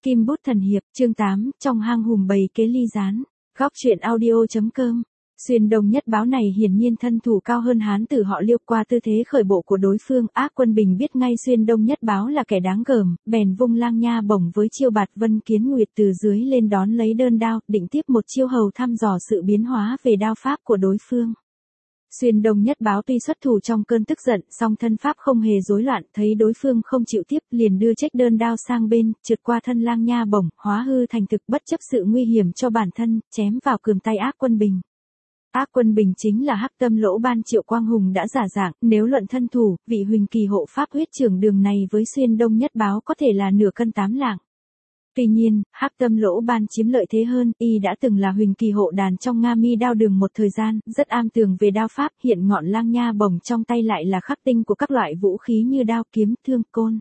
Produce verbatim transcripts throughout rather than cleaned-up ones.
Kim bút thần hiệp, chương tám, trong hang hùm bầy kế ly gián. Góc truyện audio.com. Xuyên Đông Nhất Báo này hiển nhiên thân thủ cao hơn Hán Tử họ Liêu, qua tư thế khởi bộ của đối phương, Ác Quân Bình biết ngay Xuyên Đông Nhất Báo là kẻ đáng gờm, bèn vung lang nha bổng với chiêu Bạt Vân Kiến Nguyệt từ dưới lên đón lấy đơn đao, định tiếp một chiêu hầu thăm dò sự biến hóa về đao pháp của đối phương. Xuyên Đông Nhất Báo tuy xuất thủ trong cơn tức giận, song thân pháp không hề rối loạn, thấy đối phương không chịu tiếp, liền đưa trách đơn đao sang bên, trượt qua thân lang nha bổng, hóa hư thành thực, bất chấp sự nguy hiểm cho bản thân, chém vào cườm tay Ác Quân Bình. Ác Quân Bình chính là Hắc Tâm Lỗ Ban Triệu Quang Hùng đã giả dạng, nếu luận thân thủ, vị Huỳnh Kỳ hộ pháp huyết trưởng đường này với Xuyên Đông Nhất Báo có thể là nửa cân tám lạng. Tuy nhiên, Hắc Tâm Lỗ Ban chiếm lợi thế hơn, y đã từng là Huỳnh Kỳ hộ đàn trong Nga Mi đao đường một thời gian, rất am tường về đao pháp, hiện ngọn lang nha bổng trong tay lại là khắc tinh của các loại vũ khí như đao kiếm, thương, côn.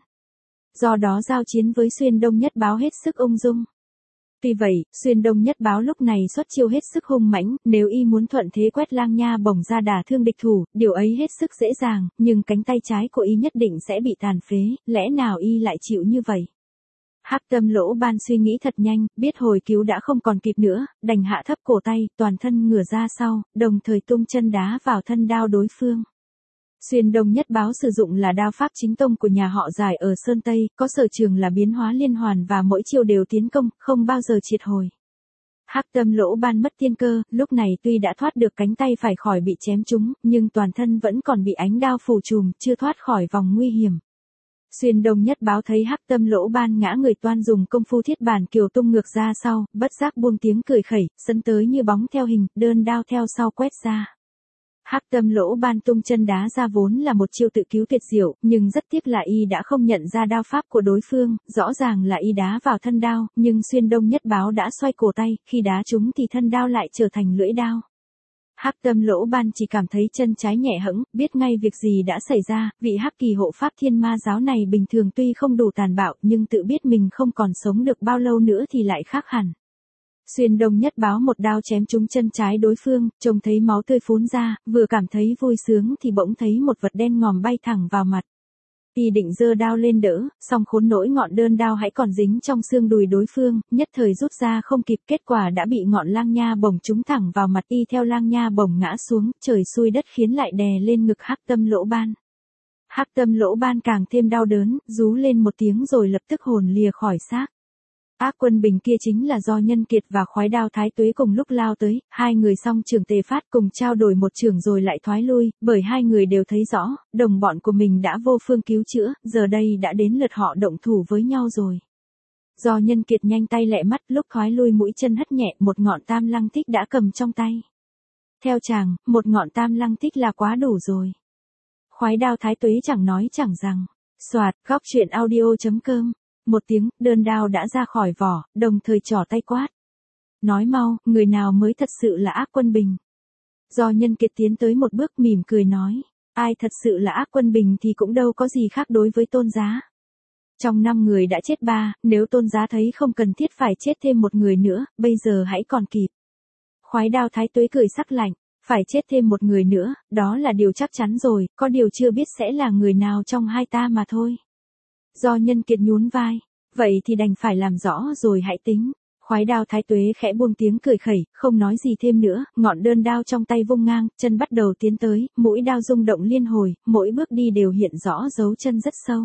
Do đó giao chiến với Xuyên Đông Nhất Báo hết sức ung dung. Tuy vậy, Xuyên Đông Nhất Báo lúc này xuất chiêu hết sức hung mãnh, nếu y muốn thuận thế quét lang nha bổng ra đả thương địch thủ, điều ấy hết sức dễ dàng, nhưng cánh tay trái của y nhất định sẽ bị tàn phế, lẽ nào y lại chịu như vậy? Hắc Tâm Lỗ Ban suy nghĩ thật nhanh, biết hồi cứu đã không còn kịp nữa, đành hạ thấp cổ tay, toàn thân ngửa ra sau, đồng thời tung chân đá vào thân đao đối phương. Xuyên Đông Nhất Báo sử dụng là đao pháp chính tông của nhà họ Giải ở Sơn Tây, có sở trường là biến hóa liên hoàn và mỗi chiêu đều tiến công, không bao giờ triệt hồi. Hắc Tâm Lỗ Ban mất tiên cơ, lúc này tuy đã thoát được cánh tay phải khỏi bị chém trúng, nhưng toàn thân vẫn còn bị ánh đao phủ trùm, chưa thoát khỏi vòng nguy hiểm. Xuyên Đông Nhất Báo thấy Hắc Tâm Lỗ Ban ngã người toan dùng công phu thiết bản kiều tung ngược ra sau, bất giác buông tiếng cười khẩy, sân tới như bóng theo hình, đơn đao theo sau quét ra. Hắc Tâm Lỗ Ban tung chân đá ra vốn là một chiêu tự cứu tuyệt diệu, nhưng rất tiếc là y đã không nhận ra đao pháp của đối phương, rõ ràng là y đá vào thân đao, nhưng Xuyên Đông Nhất Báo đã xoay cổ tay, khi đá trúng thì thân đao lại trở thành lưỡi đao. Hắc Tâm Lỗ Ban chỉ cảm thấy chân trái nhẹ hẫng, biết ngay việc gì đã xảy ra, vị Hắc Kỳ hộ pháp Thiên Ma giáo này bình thường tuy không đủ tàn bạo, nhưng tự biết mình không còn sống được bao lâu nữa thì lại khác hẳn. Xuyên Đông Nhất Báo một đao chém trúng chân trái đối phương, trông thấy máu tươi phún ra, vừa cảm thấy vui sướng thì bỗng thấy một vật đen ngòm bay thẳng vào mặt. Y định giơ đao lên đỡ, song khốn nỗi ngọn đơn đao hãy còn dính trong xương đùi đối phương, nhất thời rút ra không kịp, kết quả đã bị ngọn lang nha bổng trúng thẳng vào mặt y, theo lang nha bổng ngã xuống, trời xui đất khiến lại đè lên ngực Hắc Tâm Lỗ Ban. Hắc Tâm Lỗ Ban càng thêm đau đớn, rú lên một tiếng rồi lập tức hồn lìa khỏi xác. Ác Quân Bình kia chính là do Nhân Kiệt và Khoái Đao Thái Tuế cùng lúc lao tới, hai người song trường tề phát cùng trao đổi một trường rồi lại thoái lui, bởi hai người đều thấy rõ, đồng bọn của mình đã vô phương cứu chữa, giờ đây đã đến lượt họ động thủ với nhau rồi. Do Nhân Kiệt nhanh tay lẹ mắt, lúc thoái lui mũi chân hất nhẹ, một ngọn tam lăng tích đã cầm trong tay. Theo chàng, một ngọn tam lăng tích là quá đủ rồi. Khoái Đao Thái Tuế chẳng nói chẳng rằng. Soạt, góc truyện audio.com. Một tiếng, đơn đao đã ra khỏi vỏ, đồng thời trỏ tay quát. Nói mau, người nào mới thật sự là Ác Quân Bình? Do Nhân Kiệt tiến tới một bước mỉm cười nói. Ai thật sự là Ác Quân Bình thì cũng đâu có gì khác đối với Tôn Giá. Trong năm người đã chết ba, nếu Tôn Giá thấy không cần thiết phải chết thêm một người nữa, bây giờ hãy còn kịp. Khoái Đao Thái Tuế cười sắc lạnh. Phải chết thêm một người nữa, đó là điều chắc chắn rồi, có điều chưa biết sẽ là người nào trong hai ta mà thôi. Do Nhân Kiệt nhún vai, vậy thì đành phải làm rõ rồi hãy tính. Khoái Đao Thái Tuế khẽ buông tiếng cười khẩy, không nói gì thêm nữa, ngọn đơn đao trong tay vung ngang, chân bắt đầu tiến tới, mũi đao rung động liên hồi, mỗi bước đi đều hiện rõ dấu chân rất sâu.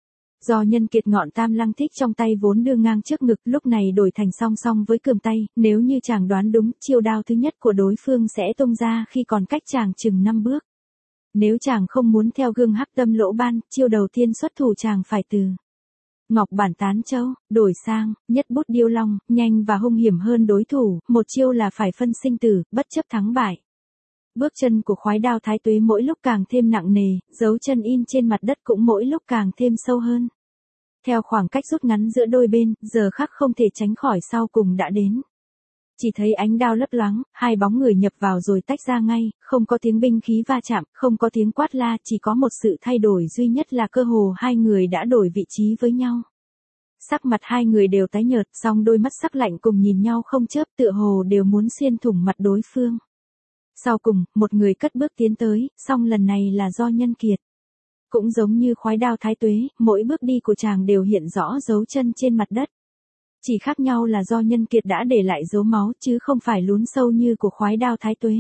Do Nhân Kiệt ngọn tam lăng tích trong tay vốn đưa ngang trước ngực, lúc này đổi thành song song với cườm tay, nếu như chàng đoán đúng, chiêu đao thứ nhất của đối phương sẽ tung ra khi còn cách chàng chừng năm bước. Nếu chàng không muốn theo gương Hắc Tâm Lỗ Ban, chiêu đầu tiên xuất thủ chàng phải từ Ngọc Bản Tán Châu, đổi sang Nhất Bút Điêu Long, nhanh và hung hiểm hơn đối thủ, một chiêu là phải phân sinh tử, bất chấp thắng bại. Bước chân của Khoái Đao Thái Tuế mỗi lúc càng thêm nặng nề, dấu chân in trên mặt đất cũng mỗi lúc càng thêm sâu hơn. Theo khoảng cách rút ngắn giữa đôi bên, giờ khắc không thể tránh khỏi sau cùng đã đến. Chỉ thấy ánh đao lấp loáng, hai bóng người nhập vào rồi tách ra ngay, không có tiếng binh khí va chạm, không có tiếng quát la, chỉ có một sự thay đổi duy nhất là cơ hồ hai người đã đổi vị trí với nhau. Sắc mặt hai người đều tái nhợt, song đôi mắt sắc lạnh cùng nhìn nhau không chớp, tựa hồ đều muốn xuyên thủng mặt đối phương. Sau cùng, một người cất bước tiến tới, song lần này là do Nhân Kiệt. Cũng giống như Khoái Đao Thái Tuế, mỗi bước đi của chàng đều hiện rõ dấu chân trên mặt đất. Chỉ khác nhau là do Nhân Kiệt đã để lại dấu máu chứ không phải lún sâu như của khoái đao Thái Tuế.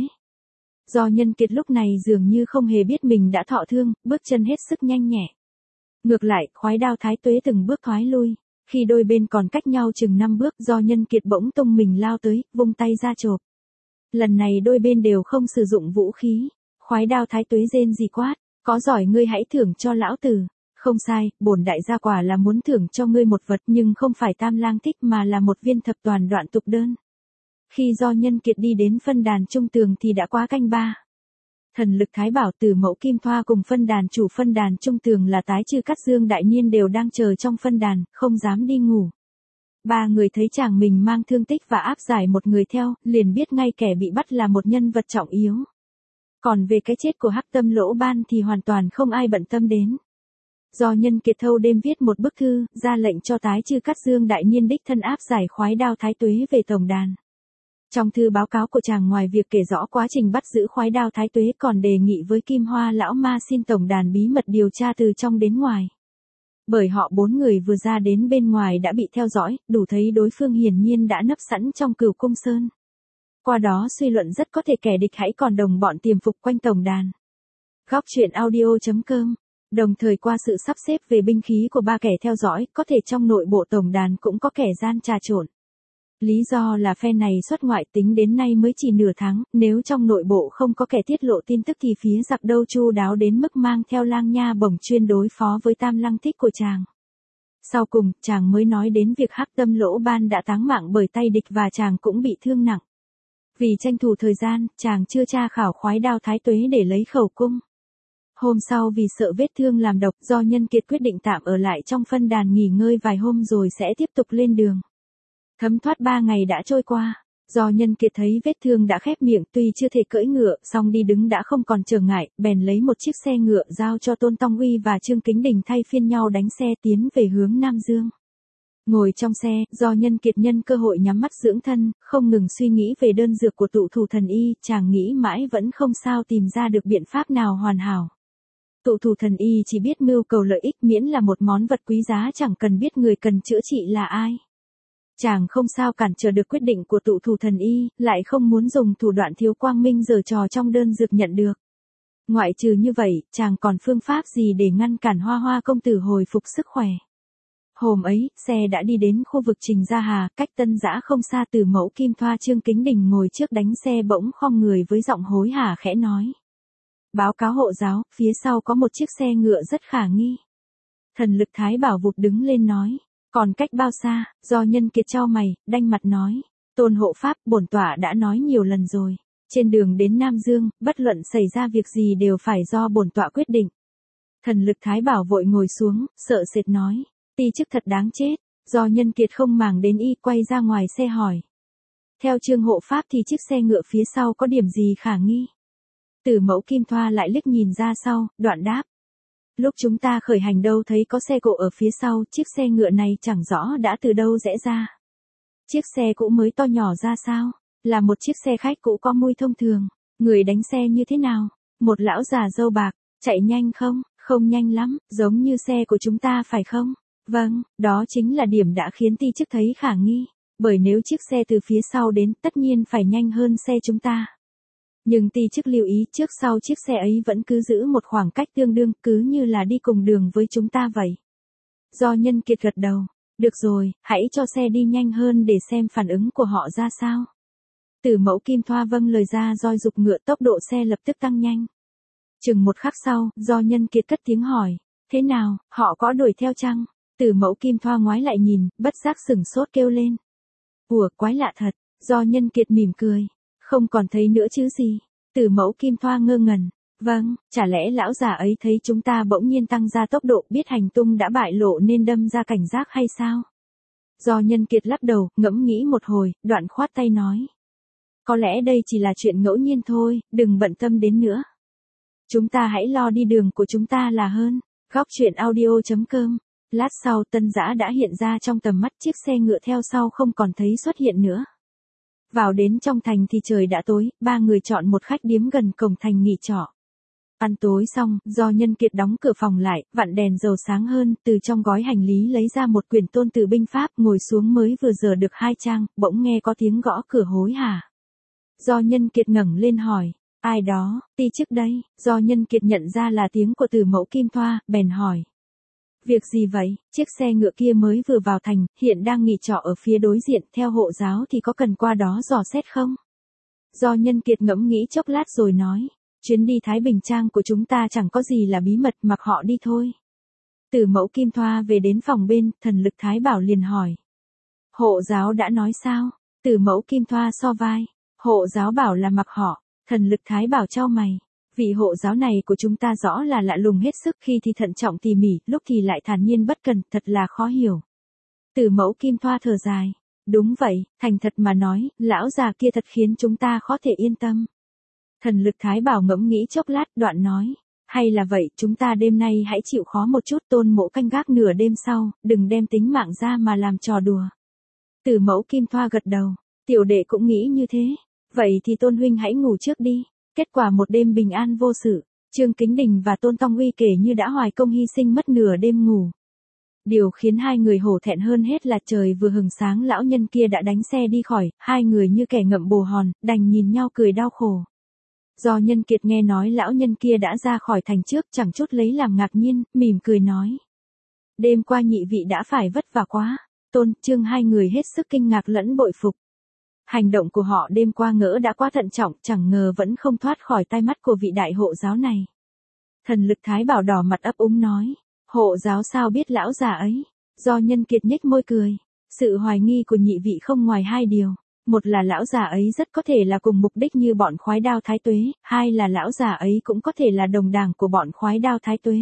Do Nhân Kiệt lúc này dường như không hề biết mình đã thọ thương, bước chân hết sức nhanh nhẹ. Ngược lại, khoái đao Thái Tuế từng bước thoái lui. Khi đôi bên còn cách nhau chừng năm bước, do Nhân Kiệt bỗng tung mình lao tới, vung tay ra chộp. Lần này đôi bên đều không sử dụng vũ khí. Khoái đao Thái Tuế rên rỉ quát, có giỏi ngươi hãy thưởng cho lão tử. Không sai, bổn đại gia quả là muốn thưởng cho ngươi một vật nhưng không phải tam lang thích mà là một viên thập toàn đoạn tục đơn. Khi do Nhân Kiệt đi đến phân đàn trung tường thì đã quá canh ba. Thần lực Thái Bảo Tử Mẫu Kim Thoa cùng phân đàn chủ phân đàn trung tường là Tái Chư Cát Dương đại niên đều đang chờ trong phân đàn, không dám đi ngủ. Ba người thấy chàng mình mang thương tích và áp giải một người theo, liền biết ngay kẻ bị bắt là một nhân vật trọng yếu. Còn về cái chết của Hắc Tâm Lỗ Ban thì hoàn toàn không ai bận tâm đến. Do Nhân Kiệt thâu đêm viết một bức thư, ra lệnh cho Tái Chư Cát Dương đại niên đích thân áp giải khoái đao Thái Tuế về tổng đàn. Trong thư báo cáo của chàng ngoài việc kể rõ quá trình bắt giữ khoái đao Thái Tuế còn đề nghị với Kim Hoa lão ma xin tổng đàn bí mật điều tra từ trong đến ngoài. Bởi họ bốn người vừa ra đến bên ngoài đã bị theo dõi, đủ thấy đối phương hiển nhiên đã nấp sẵn trong Cửu Cung Sơn. Qua đó suy luận rất có thể kẻ địch hãy còn đồng bọn tiềm phục quanh tổng đàn. Góc truyện audio chấm com. Đồng thời qua sự sắp xếp về binh khí của ba kẻ theo dõi, có thể trong nội bộ tổng đàn cũng có kẻ gian trà trộn. Lý do là phe này xuất ngoại tính đến nay mới chỉ nửa tháng, nếu trong nội bộ không có kẻ tiết lộ tin tức thì phía giặc đâu chu đáo đến mức mang theo Lang Nha Bổng chuyên đối phó với tam lăng thích của chàng. Sau cùng, chàng mới nói đến việc Hắc Tâm Lỗ Ban đã táng mạng bởi tay địch và chàng cũng bị thương nặng. Vì tranh thủ thời gian, chàng chưa tra khảo khoái đao Thái Tuế để lấy khẩu cung. Hôm sau vì sợ vết thương làm độc, do Nhân Kiệt quyết định tạm ở lại trong phân đàn nghỉ ngơi vài hôm rồi sẽ tiếp tục lên đường. Thấm thoát ba ngày đã trôi qua, do Nhân Kiệt thấy vết thương đã khép miệng tuy chưa thể cưỡi ngựa, song đi đứng đã không còn trở ngại, bèn lấy một chiếc xe ngựa giao cho Tôn Tông Uy và Trương Kính Đình thay phiên nhau đánh xe tiến về hướng Nam Dương. Ngồi trong xe, do Nhân Kiệt nhân cơ hội nhắm mắt dưỡng thân, không ngừng suy nghĩ về đơn dược của Tụ Thủ Thần Y, chàng nghĩ mãi vẫn không sao tìm ra được biện pháp nào hoàn hảo. Tụ Thủ Thần Y chỉ biết mưu cầu lợi ích miễn là một món vật quý giá chẳng cần biết người cần chữa trị là ai. Chàng không sao cản trở được quyết định của Tụ Thủ Thần Y, lại không muốn dùng thủ đoạn thiếu quang minh giở trò trong đơn dược nhận được. Ngoại trừ như vậy, chàng còn phương pháp gì để ngăn cản Hoa Hoa công tử hồi phục sức khỏe. Hôm ấy, xe đã đi đến khu vực Trình Gia Hà, cách Tân Dã không xa. Từ Mẫu Kim Thoa Trương Kính Đình ngồi trước đánh xe bỗng khom người với giọng hối hả khẽ nói. Báo cáo hộ giáo, phía sau có một chiếc xe ngựa rất khả nghi. Thần lực Thái Bảo vụt đứng lên nói. Còn cách bao xa? Do Nhân Kiệt chau mày, đanh mặt nói. Tôn hộ pháp, bổn tọa đã nói nhiều lần rồi. Trên đường đến Nam Dương, bất luận xảy ra việc gì đều phải do bổn tọa quyết định. Thần lực Thái Bảo vội ngồi xuống, sợ sệt nói. Ti chức thật đáng chết. Do Nhân Kiệt không màng đến y, quay ra ngoài xe hỏi. Theo Trương hộ pháp thì chiếc xe ngựa phía sau có điểm gì khả nghi? Từ Mẫu Kim Thoa lại liếc nhìn ra sau, đoạn đáp. Lúc chúng ta khởi hành đâu thấy có xe cộ ở phía sau, chiếc xe ngựa này chẳng rõ đã từ đâu rẽ ra. Chiếc xe cũ mới to nhỏ ra sao? Là một chiếc xe khách cũ có mùi thông thường. Người đánh xe như thế nào? Một lão già râu bạc, chạy nhanh không? Không nhanh lắm, giống như xe của chúng ta phải không? Vâng, đó chính là điểm đã khiến ti chức thấy khả nghi. Bởi nếu chiếc xe từ phía sau đến tất nhiên phải nhanh hơn xe chúng ta. Nhưng ti chức lưu ý trước sau chiếc xe ấy vẫn cứ giữ một khoảng cách tương đương, cứ như là đi cùng đường với chúng ta vậy. Do Nhân Kiệt gật đầu. Được rồi, hãy cho xe đi nhanh hơn để xem phản ứng của họ ra sao. Từ Mẫu Kim Thoa vâng lời ra roi giục ngựa, tốc độ xe lập tức tăng nhanh. Chừng một khắc sau, do Nhân Kiệt cất tiếng hỏi. Thế nào, họ có đuổi theo chăng? Từ Mẫu Kim Thoa ngoái lại nhìn, bất giác sửng sốt kêu lên. Ủa, quái lạ thật. Do Nhân Kiệt mỉm cười. Không còn thấy nữa chứ gì. Từ Mẫu Kim Thoa ngơ ngẩn. Vâng, chả lẽ lão già ấy thấy chúng ta bỗng nhiên tăng ra tốc độ, biết hành tung đã bại lộ nên đâm ra cảnh giác hay sao? Do Nhân Kiệt lắc đầu, ngẫm nghĩ một hồi, đoạn khoát tay nói. Có lẽ đây chỉ là chuyện ngẫu nhiên thôi, đừng bận tâm đến nữa. Chúng ta hãy lo đi đường của chúng ta là hơn. Góc truyện audio chấm com. Lát sau Tân Dã đã hiện ra trong tầm mắt, chiếc xe ngựa theo sau không còn thấy xuất hiện nữa. Vào đến trong thành thì trời đã tối, ba người chọn một khách điếm gần cổng thành nghỉ trọ. Ăn tối xong, do Nhân Kiệt đóng cửa phòng lại, vặn đèn dầu sáng hơn, từ trong gói hành lý lấy ra một quyển Tôn Tử binh pháp, ngồi xuống mới vừa dở được hai trang, bỗng nghe có tiếng gõ cửa hối hả. Do Nhân Kiệt ngẩng lên hỏi, ai đó, ti chức đây. Do Nhân Kiệt nhận ra là tiếng của Từ Mẫu Kim Thoa, bèn hỏi. Việc gì vậy? Chiếc xe ngựa kia mới vừa vào thành, hiện đang nghỉ trọ ở phía đối diện, theo hộ giáo thì có cần qua đó dò xét không? Do Nhân Kiệt ngẫm nghĩ chốc lát rồi nói, chuyến đi Thái Bình Trang của chúng ta chẳng có gì là bí mật, mặc họ đi thôi. Từ Mẫu Kim Thoa về đến phòng bên, Thần Lực Thái Bảo liền hỏi. Hộ giáo đã nói sao? Từ Mẫu Kim Thoa so vai. Hộ giáo bảo là mặc họ. Thần Lực Thái Bảo chau mày. Vị hộ giáo này của chúng ta rõ là lạ lùng hết sức, khi thì thận trọng tỉ mỉ, lúc thì lại thản nhiên bất cần, thật là khó hiểu. Từ Mẫu Kim Thoa thở dài. Đúng vậy, thành thật mà nói, lão già kia thật khiến chúng ta khó thể yên tâm. Thần Lực Thái Bảo ngẫm nghĩ chốc lát, đoạn nói. Hay là vậy, chúng ta đêm nay hãy chịu khó một chút, Tôn Mỗ canh gác nửa đêm sau, đừng đem tính mạng ra mà làm trò đùa. Từ Mẫu Kim Thoa gật đầu. Tiểu đệ cũng nghĩ như thế. Vậy thì Tôn huynh hãy ngủ trước đi. Kết quả một đêm bình an vô sự. Trương Kính Đình và Tôn Tông Uy kể như đã hoài công hy sinh mất nửa đêm ngủ. Điều khiến hai người hổ thẹn hơn hết là trời vừa hừng sáng lão nhân kia đã đánh xe đi khỏi, hai người như kẻ ngậm bồ hòn, đành nhìn nhau cười đau khổ. Do Nhân Kiệt nghe nói lão nhân kia đã ra khỏi thành trước, chẳng chút lấy làm ngạc nhiên, mỉm cười nói. Đêm qua nhị vị đã phải vất vả quá. Tôn, Trương hai người hết sức kinh ngạc lẫn bội phục. Hành động của họ đêm qua ngỡ đã quá thận trọng, chẳng ngờ vẫn không thoát khỏi tai mắt của vị đại hộ giáo này. Thần Lực Thái Bảo đỏ mặt ấp úng nói. Hộ giáo sao biết lão già ấy? Do Nhân Kiệt nhếch môi cười. Sự hoài nghi của nhị vị không ngoài hai điều. Một là lão già ấy rất có thể là cùng mục đích như bọn khoái đao thái tuế, hai là lão già ấy cũng có thể là đồng đảng của bọn khoái đao thái tuế.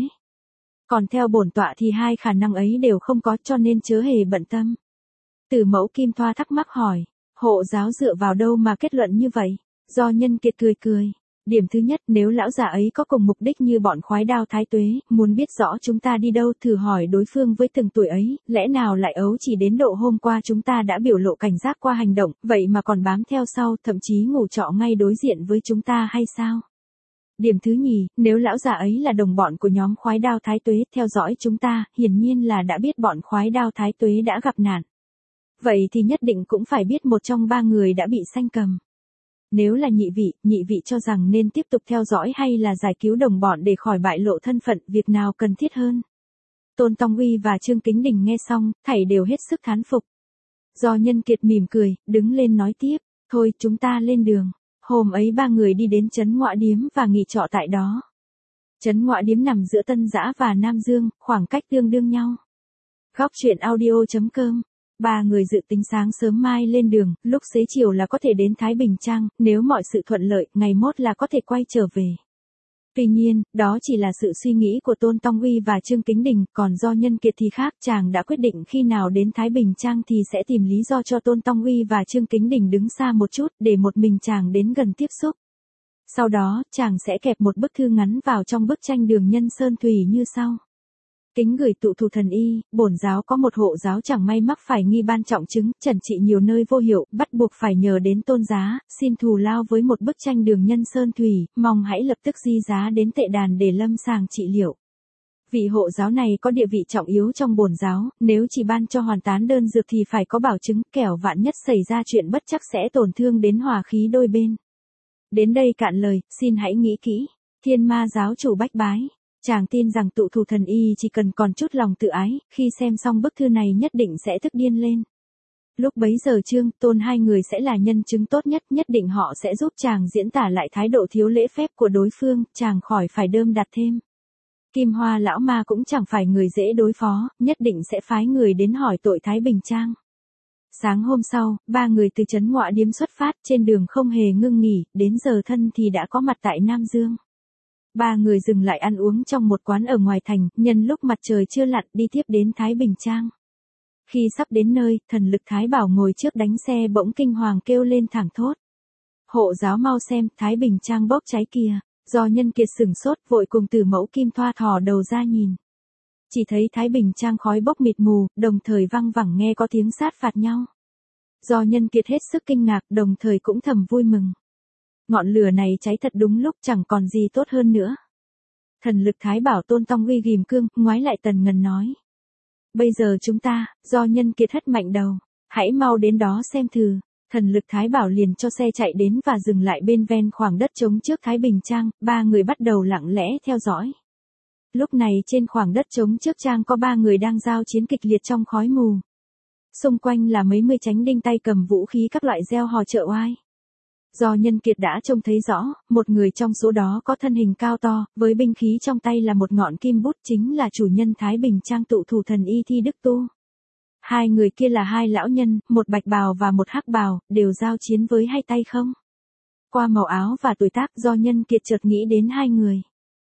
Còn theo bổn tọa thì hai khả năng ấy đều không có, cho nên chớ hề bận tâm. Từ Mẫu Kim Thoa thắc mắc hỏi, hộ giáo dựa vào đâu mà kết luận như vậy? Do Nhân Kiệt cười cười. Điểm thứ nhất, nếu lão già ấy có cùng mục đích như bọn khoái đao thái tuế, muốn biết rõ chúng ta đi đâu, thử hỏi đối phương với từng tuổi ấy, lẽ nào lại ấu chỉ đến độ hôm qua chúng ta đã biểu lộ cảnh giác qua hành động, vậy mà còn bám theo sau, thậm chí ngủ trọ ngay đối diện với chúng ta hay sao? Điểm thứ nhì, nếu lão già ấy là đồng bọn của nhóm khoái đao thái tuế theo dõi chúng ta, hiển nhiên là đã biết bọn khoái đao thái tuế đã gặp nạn. Vậy thì nhất định cũng phải biết một trong ba người đã bị sanh cầm. Nếu là nhị vị, nhị vị cho rằng nên tiếp tục theo dõi hay là giải cứu đồng bọn để khỏi bại lộ thân phận, việc nào cần thiết hơn? Tôn Tông Uy và Trương Kính Đình nghe xong, thảy đều hết sức thán phục. Do Nhân Kiệt mỉm cười, đứng lên nói tiếp, thôi chúng ta lên đường. Hôm ấy ba người đi đến trấn Ngọa Điếm và nghỉ trọ tại đó. Trấn Ngọa Điếm nằm giữa Tân Giã và Nam Dương, khoảng cách tương đương nhau. Góc truyện audio chấm com. Ba người dự tính sáng sớm mai lên đường, lúc xế chiều là có thể đến Thái Bình Trang, nếu mọi sự thuận lợi, ngày mốt là có thể quay trở về. Tuy nhiên, đó chỉ là sự suy nghĩ của Tôn Tông Uy và Trương Kính Đình, còn Do Nhân Kiệt thì khác, chàng đã quyết định khi nào đến Thái Bình Trang thì sẽ tìm lý do cho Tôn Tông Uy và Trương Kính Đình đứng xa một chút, để một mình chàng đến gần tiếp xúc. Sau đó, chàng sẽ kẹp một bức thư ngắn vào trong bức tranh Đường Nhân Sơn Thủy như sau. Kính gửi tụ thủ thần y, bổn giáo có một hộ giáo chẳng may mắc phải nghi ban trọng chứng, trần trị nhiều nơi vô hiệu, bắt buộc phải nhờ đến tôn giá, xin thù lao với một bức tranh Đường Nhân Sơn Thủy, mong hãy lập tức di giá đến tệ đàn để lâm sàng trị liệu. Vị hộ giáo này có địa vị trọng yếu trong bổn giáo, nếu chỉ ban cho hoàn tán đơn dược thì phải có bảo chứng, kẻo vạn nhất xảy ra chuyện bất chắc sẽ tổn thương đến hòa khí đôi bên. Đến đây cạn lời, xin hãy nghĩ kỹ. Thiên Ma giáo chủ bách bái. Chàng tin rằng tụ thủ thần y chỉ cần còn chút lòng tự ái, khi xem xong bức thư này nhất định sẽ tức điên lên. Lúc bấy giờ Trương, Tôn hai người sẽ là nhân chứng tốt nhất, nhất định họ sẽ giúp chàng diễn tả lại thái độ thiếu lễ phép của đối phương, chàng khỏi phải đơm đặt thêm. Kim Hoa lão ma cũng chẳng phải người dễ đối phó, nhất định sẽ phái người đến hỏi tội Thái Bình Trang. Sáng hôm sau, ba người từ trấn Ngọa Điếm xuất phát, trên đường không hề ngưng nghỉ, đến giờ thân thì đã có mặt tại Nam Dương. Ba người dừng lại ăn uống trong một quán ở ngoài thành, nhân lúc mặt trời chưa lặn đi tiếp đến Thái Bình Trang. Khi sắp đến nơi, Thần Lực Thái Bảo ngồi trước đánh xe bỗng kinh hoàng kêu lên thảng thốt. Hộ giáo mau xem, Thái Bình Trang bốc cháy kìa. Do Nhân Kiệt sửng sốt, vội cùng Từ Mẫu Kim Thoa thò đầu ra nhìn. Chỉ thấy Thái Bình Trang khói bốc mịt mù, đồng thời văng vẳng nghe có tiếng sát phạt nhau. Do Nhân Kiệt hết sức kinh ngạc, đồng thời cũng thầm vui mừng. Ngọn lửa này cháy thật đúng lúc, chẳng còn gì tốt hơn nữa. Thần lực Thái Bảo Tôn Tông uy ghim cương, ngoái lại Tần Ngần nói. Bây giờ chúng ta, do nhân kiệt hất mạnh đầu, hãy mau đến đó xem thử. Thần lực Thái Bảo liền cho xe chạy đến và dừng lại bên ven khoảng đất trống trước Thái Bình Trang, ba người bắt đầu lặng lẽ theo dõi. Lúc này trên khoảng đất trống trước trang có ba người đang giao chiến kịch liệt trong khói mù. Xung quanh là mấy mươi chánh đinh tay cầm vũ khí các loại reo hò trợ oai. Do nhân kiệt đã trông thấy rõ, một người trong số đó có thân hình cao to, với binh khí trong tay là một ngọn kim bút, chính là chủ nhân Thái Bình Trang Tụ Thủ Thần Y Thi Đức Tu. Hai người kia là hai lão nhân, một bạch bào và một hắc bào, đều giao chiến với hai tay không. Qua màu áo và tuổi tác, do nhân kiệt chợt nghĩ đến hai người.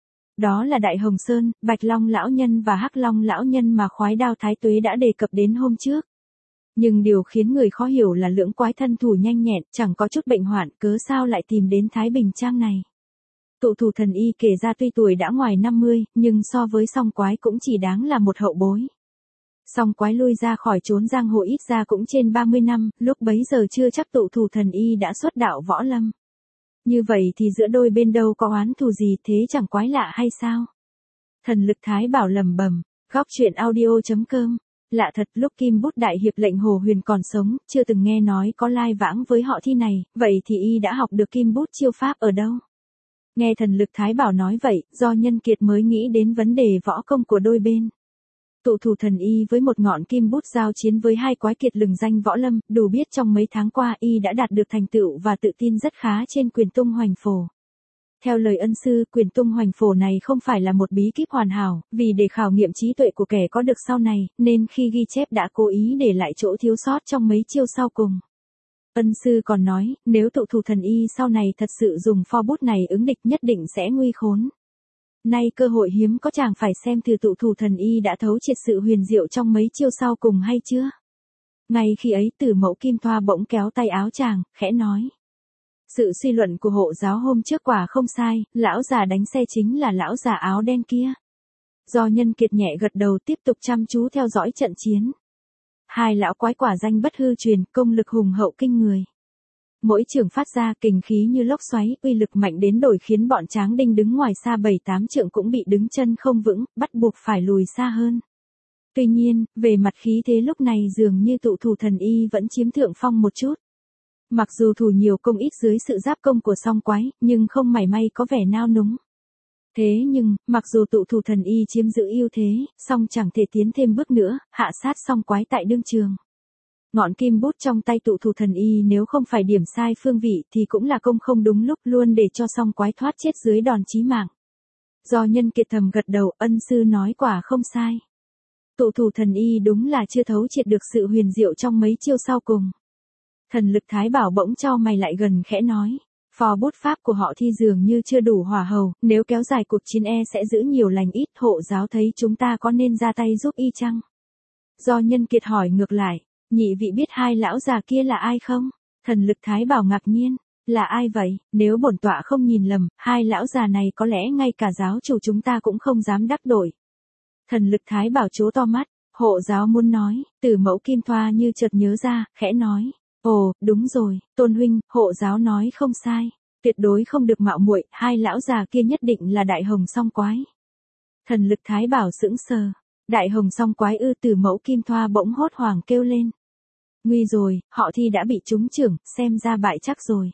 Đó là Đại Hồng Sơn, Bạch Long lão nhân và Hắc Long lão nhân mà Khoái Đao Thái Tuế đã đề cập đến hôm trước. Nhưng điều khiến người khó hiểu là lưỡng quái thân thủ nhanh nhẹn, chẳng có chút bệnh hoạn, cớ sao lại tìm đến Thái Bình Trang này. Tụ Thủ Thần Y kể ra tuy tuổi đã ngoài năm mươi, nhưng so với Song Quái cũng chỉ đáng là một hậu bối. Song Quái lui ra khỏi trốn giang hồ ít ra cũng trên ba mươi năm, lúc bấy giờ chưa chắc Tụ Thủ Thần Y đã xuất đạo võ lâm. Như vậy thì giữa đôi bên đâu có oán thù gì, thế chẳng quái lạ hay sao? Thần lực Thái Bảo lẩm bẩm, góc truyện audio chấm com. Lạ thật, lúc Kim Bút đại hiệp lệnh Hồ Huyền còn sống, chưa từng nghe nói có lai vãng với họ thi này, vậy thì y đã học được Kim Bút chiêu pháp ở đâu? Nghe thần lực Thái Bảo nói vậy, do nhân kiệt mới nghĩ đến vấn đề võ công của đôi bên. Tụ Thủ Thần Y với một ngọn kim bút giao chiến với hai quái kiệt lừng danh võ lâm, đủ biết trong mấy tháng qua y đã đạt được thành tựu và tự tin rất khá trên Quyền Tung Hoành Phổ. Theo lời ân sư, Quyền Tung Hoành Phổ này không phải là một bí kíp hoàn hảo, vì để khảo nghiệm trí tuệ của kẻ có được sau này, nên khi ghi chép đã cố ý để lại chỗ thiếu sót trong mấy chiêu sau cùng. Ân sư còn nói, nếu Tụ Thủ Thần Y sau này thật sự dùng pho bút này ứng địch nhất định sẽ nguy khốn. Nay cơ hội hiếm có, chàng phải xem thử Tụ Thủ Thần Y đã thấu triệt sự huyền diệu trong mấy chiêu sau cùng hay chưa. Ngay khi ấy Tử Mẫu Kim Thoa bỗng kéo tay áo chàng, khẽ nói. Sự suy luận của hộ giáo hôm trước quả không sai, lão già đánh xe chính là lão già áo đen kia. Do nhân kiệt nhẹ gật đầu tiếp tục chăm chú theo dõi trận chiến. Hai lão quái quả danh bất hư truyền, công lực hùng hậu kinh người. Mỗi trường phát ra kình khí như lốc xoáy, uy lực mạnh đến đổi khiến bọn tráng đinh đứng ngoài xa bảy tám trượng cũng bị đứng chân không vững, bắt buộc phải lùi xa hơn. Tuy nhiên, về mặt khí thế lúc này dường như Tụ Thủ Thần Y vẫn chiếm thượng phong một chút. Mặc dù thủ nhiều công ít dưới sự giáp công của Song Quái, nhưng không mảy may có vẻ nao núng. Thế nhưng, mặc dù Tụ Thủ Thần Y chiếm giữ ưu thế, song chẳng thể tiến thêm bước nữa, hạ sát Song Quái tại đương trường. Ngọn kim bút trong tay Tụ Thủ Thần Y nếu không phải điểm sai phương vị thì cũng là công không đúng lúc, luôn để cho Song Quái thoát chết dưới đòn chí mạng. Do nhân kiệt thầm gật đầu, ân sư nói quả không sai. Tụ Thủ Thần Y đúng là chưa thấu triệt được sự huyền diệu trong mấy chiêu sau cùng. Thần lực Thái Bảo bỗng cho mày lại gần khẽ nói. Phò bút pháp của họ thi dường như chưa đủ hỏa hầu, nếu kéo dài cuộc chiến e sẽ giữ nhiều lành ít, hộ giáo thấy chúng ta có nên ra tay giúp y chăng? Do nhân kiệt hỏi ngược lại, nhị vị biết hai lão già kia là ai không? Thần lực Thái Bảo ngạc nhiên, là ai vậy? Nếu bổn tọa không nhìn lầm, hai lão già này có lẽ ngay cả giáo chủ chúng ta cũng không dám đắc tội. Thần lực Thái Bảo trố to mắt, hộ giáo muốn nói, Tử Mẫu Kim Thoa như chợt nhớ ra, khẽ nói. Ồ, đúng rồi, Tôn huynh, hộ giáo nói không sai, tuyệt đối không được mạo muội, hai lão già kia nhất định là Đại Hồng Song Quái. Thần lực Thái Bảo sững sờ, Đại Hồng Song Quái ư? Tử Mẫu Kim Thoa bỗng hốt hoảng kêu lên. Nguy rồi, họ thi đã bị trúng chưởng, xem ra bại chắc rồi.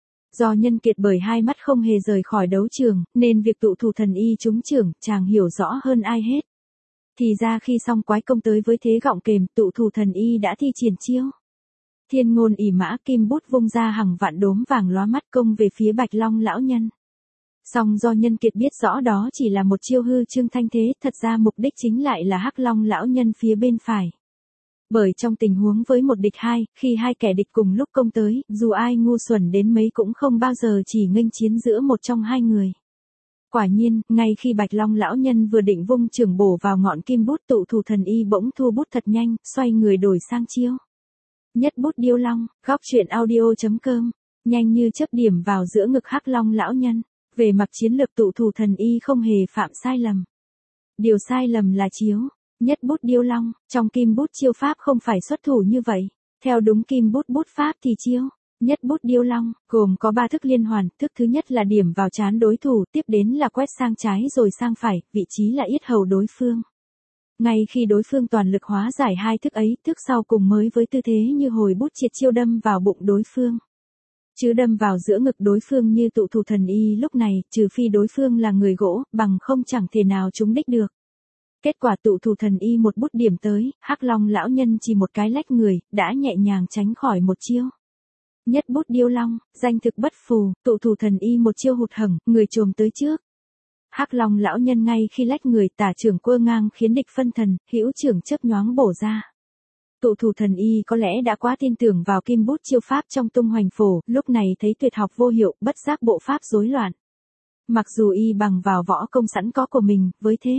Do nhân kiệt bởi hai mắt không hề rời khỏi đấu trường, nên việc Tụ Thủ Thần Y trúng chưởng, chàng hiểu rõ hơn ai hết. Thì ra khi Song Quái công tới với thế gọng kềm, Tụ Thủ Thần Y đã thi triển chiêu. Thiên ngôn ỷ mã, kim bút vung ra hàng vạn đốm vàng lóa mắt công về phía Bạch Long lão nhân. Song do nhân kiệt biết rõ đó chỉ là một chiêu hư trương thanh thế, thật ra mục đích chính lại là Hắc Long lão nhân phía bên phải. Bởi trong tình huống với một địch hai, khi hai kẻ địch cùng lúc công tới, dù ai ngu xuẩn đến mấy cũng không bao giờ chỉ nghênh chiến giữa một trong hai người. Quả nhiên, ngay khi Bạch Long lão nhân vừa định vung chưởng bổ vào ngọn kim bút, Tụ Thủ Thần Y bỗng thu bút thật nhanh, xoay người đổi sang chiêu. Nhất bút điêu long, góc truyện audio chấm com, nhanh như chớp điểm vào giữa ngực Hắc Long lão nhân. Về mặt chiến lược Tụ Thủ Thần Y không hề phạm sai lầm. Điều sai lầm là chiếu. Nhất bút điêu long, trong kim bút chiêu pháp không phải xuất thủ như vậy. Theo đúng kim bút bút pháp thì chiêu. Nhất bút điêu long, gồm có ba thức liên hoàn, thức thứ nhất là điểm vào trán đối thủ, tiếp đến là quét sang trái rồi sang phải, vị trí là yết hầu đối phương. Ngay khi đối phương toàn lực hóa giải hai thức ấy, thức sau cùng mới với tư thế như hồi bút triệt chiêu đâm vào bụng đối phương. Chứ đâm vào giữa ngực đối phương như tụ thủ thần y lúc này, trừ phi đối phương là người gỗ, bằng không chẳng thể nào trúng đích được. Kết quả tụ thủ thần y một bút điểm tới, Hắc Long lão nhân chỉ một cái lách người, đã nhẹ nhàng tránh khỏi một chiêu. Nhất bút điêu long, danh thực bất phù, tụ thủ thần y một chiêu hụt hẫng, người chồm tới trước. Hắc Long lão nhân ngay khi lách người tả trưởng quơ ngang khiến địch phân thần, hữu trưởng chớp nhoáng bổ ra. Tụ thủ thần y có lẽ đã quá tin tưởng vào kim bút chiêu pháp trong tung hoành phổ, lúc này thấy tuyệt học vô hiệu, bất giác bộ pháp rối loạn. Mặc dù y bằng vào võ công sẵn có của mình, với thế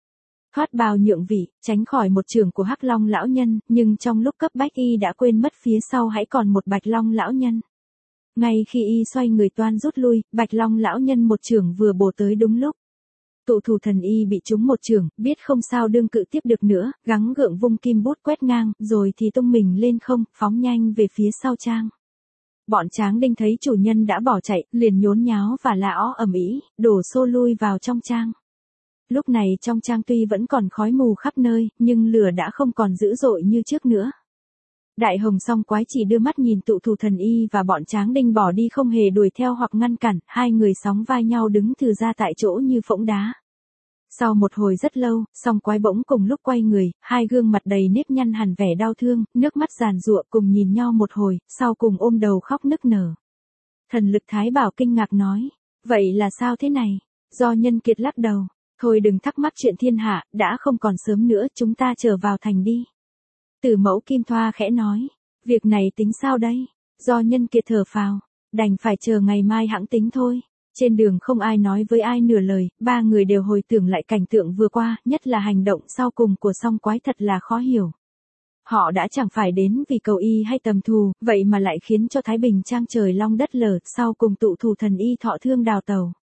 thoát bào nhượng vị, tránh khỏi một trường của Hắc Long lão nhân, nhưng trong lúc cấp bách y đã quên mất phía sau hãy còn một Bạch Long lão nhân. Ngay khi y xoay người toan rút lui, Bạch Long lão nhân một trường vừa bổ tới đúng lúc. Tụ thủ thần y bị trúng một trường, biết không sao đương cự tiếp được nữa, gắng gượng vung kim bút quét ngang, rồi thì tung mình lên không, phóng nhanh về phía sau trang. Bọn tráng đinh thấy chủ nhân đã bỏ chạy, liền nhốn nháo và la ó ầm ĩ, đổ xô lui vào trong trang. Lúc này trong trang tuy vẫn còn khói mù khắp nơi, nhưng lửa đã không còn dữ dội như trước nữa. Đại hồng song quái chỉ đưa mắt nhìn tụ thủ thần y và bọn tráng đinh bỏ đi không hề đuổi theo hoặc ngăn cản, hai người sóng vai nhau đứng thừ ra tại chỗ như phỗng đá. Sau một hồi rất lâu, song quái bỗng cùng lúc quay người, hai gương mặt đầy nếp nhăn hằn vẻ đau thương, nước mắt giàn giụa cùng nhìn nhau một hồi, sau cùng ôm đầu khóc nức nở. Thần lực Thái Bảo kinh ngạc nói, vậy là sao thế này? Do Nhân Kiệt lắc đầu, thôi đừng thắc mắc chuyện thiên hạ, đã không còn sớm nữa, chúng ta trở vào thành đi. Tử mẫu Kim Thoa khẽ nói, việc này tính sao đây? Do Nhân Kiệt thở phào, đành phải chờ ngày mai hẵng tính thôi. Trên đường không ai nói với ai nửa lời, ba người đều hồi tưởng lại cảnh tượng vừa qua, nhất là hành động sau cùng của song quái thật là khó hiểu. Họ đã chẳng phải đến vì cầu y hay tầm thù, vậy mà lại khiến cho Thái Bình Trang trời long đất lở, sau cùng tụ thủ thần y thọ thương đào tàu.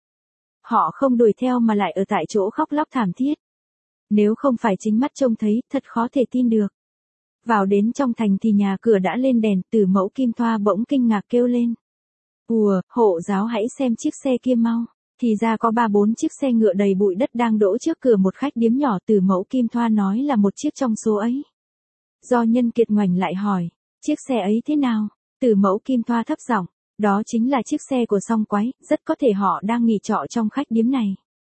Họ không đuổi theo mà lại ở tại chỗ khóc lóc thảm thiết. Nếu không phải chính mắt trông thấy, thật khó thể tin được. Vào đến trong thành thì nhà cửa đã lên đèn, Tử mẫu Kim Thoa bỗng kinh ngạc kêu lên. Ùa, hộ giáo hãy xem chiếc xe kia mau. Thì ra có ba bốn chiếc xe ngựa đầy bụi đất đang đỗ trước cửa một khách điếm nhỏ, Tử mẫu Kim Thoa nói là một chiếc trong số ấy. Do Nhân Kiệt ngoảnh lại hỏi, chiếc xe ấy thế nào? Tử mẫu Kim Thoa thấp giọng, đó chính là chiếc xe của song quái, rất có thể họ đang nghỉ trọ trong khách điếm này.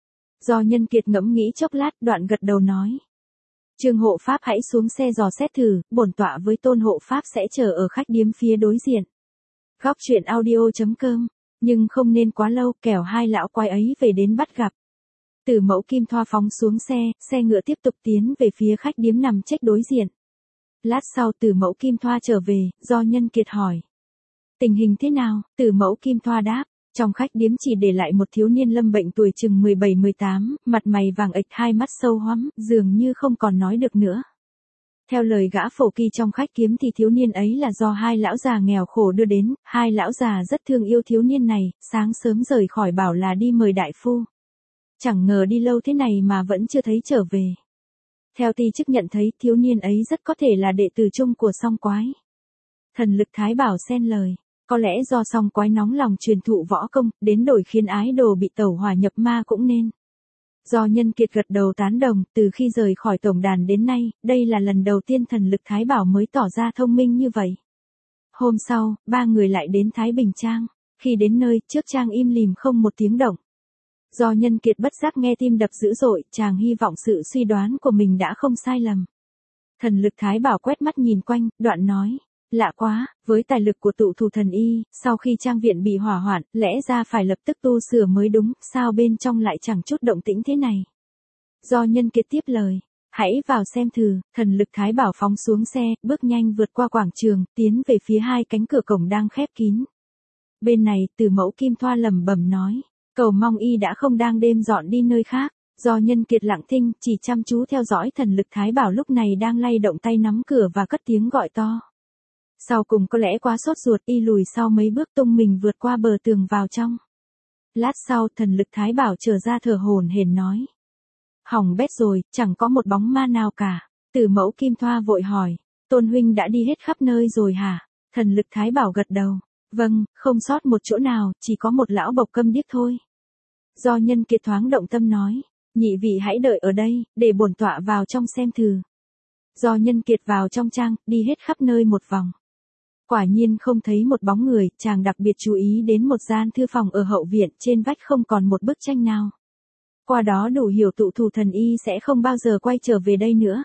Do Nhân Kiệt ngẫm nghĩ chốc lát, đoạn gật đầu nói. Trương hộ pháp hãy xuống xe dò xét thử, bổn tọa với Tôn hộ pháp sẽ chờ ở khách điếm phía đối diện. Góc truyện audio chấm com, nhưng không nên quá lâu, kẻo hai lão quái ấy về đến bắt gặp. Tử mẫu Kim Thoa phóng xuống xe, xe ngựa tiếp tục tiến về phía khách điếm nằm chếch đối diện. Lát sau Tử mẫu Kim Thoa trở về, Do Nhân Kiệt hỏi. Tình hình thế nào? Tử mẫu Kim Thoa đáp, trong khách điếm chỉ để lại một thiếu niên lâm bệnh tuổi chừng mười bảy mười tám, mặt mày vàng ệch, hai mắt sâu hoắm, dường như không còn nói được nữa. Theo lời gã phổ kỳ trong khách kiếm thì thiếu niên ấy là do hai lão già nghèo khổ đưa đến, hai lão già rất thương yêu thiếu niên này, sáng sớm rời khỏi bảo là đi mời đại phu. Chẳng ngờ đi lâu thế này mà vẫn chưa thấy trở về. Theo ti chức nhận thấy thiếu niên ấy rất có thể là đệ tử chung của song quái. Thần lực Thái Bảo xen lời, có lẽ do song quái nóng lòng truyền thụ võ công, đến đổi khiến ái đồ bị tẩu hỏa nhập ma cũng nên. Do Nhân Kiệt gật đầu tán đồng, từ khi rời khỏi tổng đàn đến nay, đây là lần đầu tiên thần lực Thái Bảo mới tỏ ra thông minh như vậy. Hôm sau, ba người lại đến Thái Bình Trang. Khi đến nơi, trước trang im lìm không một tiếng động. Do Nhân Kiệt bất giác nghe tim đập dữ dội, chàng hy vọng sự suy đoán của mình đã không sai lầm. Thần lực Thái Bảo quét mắt nhìn quanh, đoạn nói. Lạ quá, với tài lực của tụ thủ thần y, sau khi trang viện bị hỏa hoạn, lẽ ra phải lập tức tu sửa mới đúng, sao bên trong lại chẳng chút động tĩnh thế này. Do Nhân Kiệt tiếp lời, hãy vào xem thử, thần lực Thái Bảo phóng xuống xe, bước nhanh vượt qua quảng trường, tiến về phía hai cánh cửa cổng đang khép kín. Bên này, Tử mẫu Kim Thoa lẩm bẩm nói, cầu mong y đã không đang đêm dọn đi nơi khác. Do Nhân Kiệt lặng thinh, chỉ chăm chú theo dõi thần lực Thái Bảo lúc này đang lay động tay nắm cửa và cất tiếng gọi to. Sau cùng có lẽ quá sốt ruột, y lùi sau mấy bước tung mình vượt qua bờ tường vào trong. Lát sau thần lực Thái Bảo trở ra thở hổn hển nói. Hỏng bét rồi, chẳng có một bóng ma nào cả. Tử mẫu Kim Thoa vội hỏi, Tôn huynh đã đi hết khắp nơi rồi hả? Thần lực Thái Bảo gật đầu. Vâng, không sót một chỗ nào, chỉ có một lão bộc câm điếc thôi. Do Nhân Kiệt thoáng động tâm nói, nhị vị hãy đợi ở đây, để bổn tọa vào trong xem thử. Do Nhân Kiệt vào trong trang, đi hết khắp nơi một vòng. Quả nhiên không thấy một bóng người, chàng đặc biệt chú ý đến một gian thư phòng ở hậu viện, trên vách không còn một bức tranh nào. Qua đó đủ hiểu tụ thủ thần y sẽ không bao giờ quay trở về đây nữa.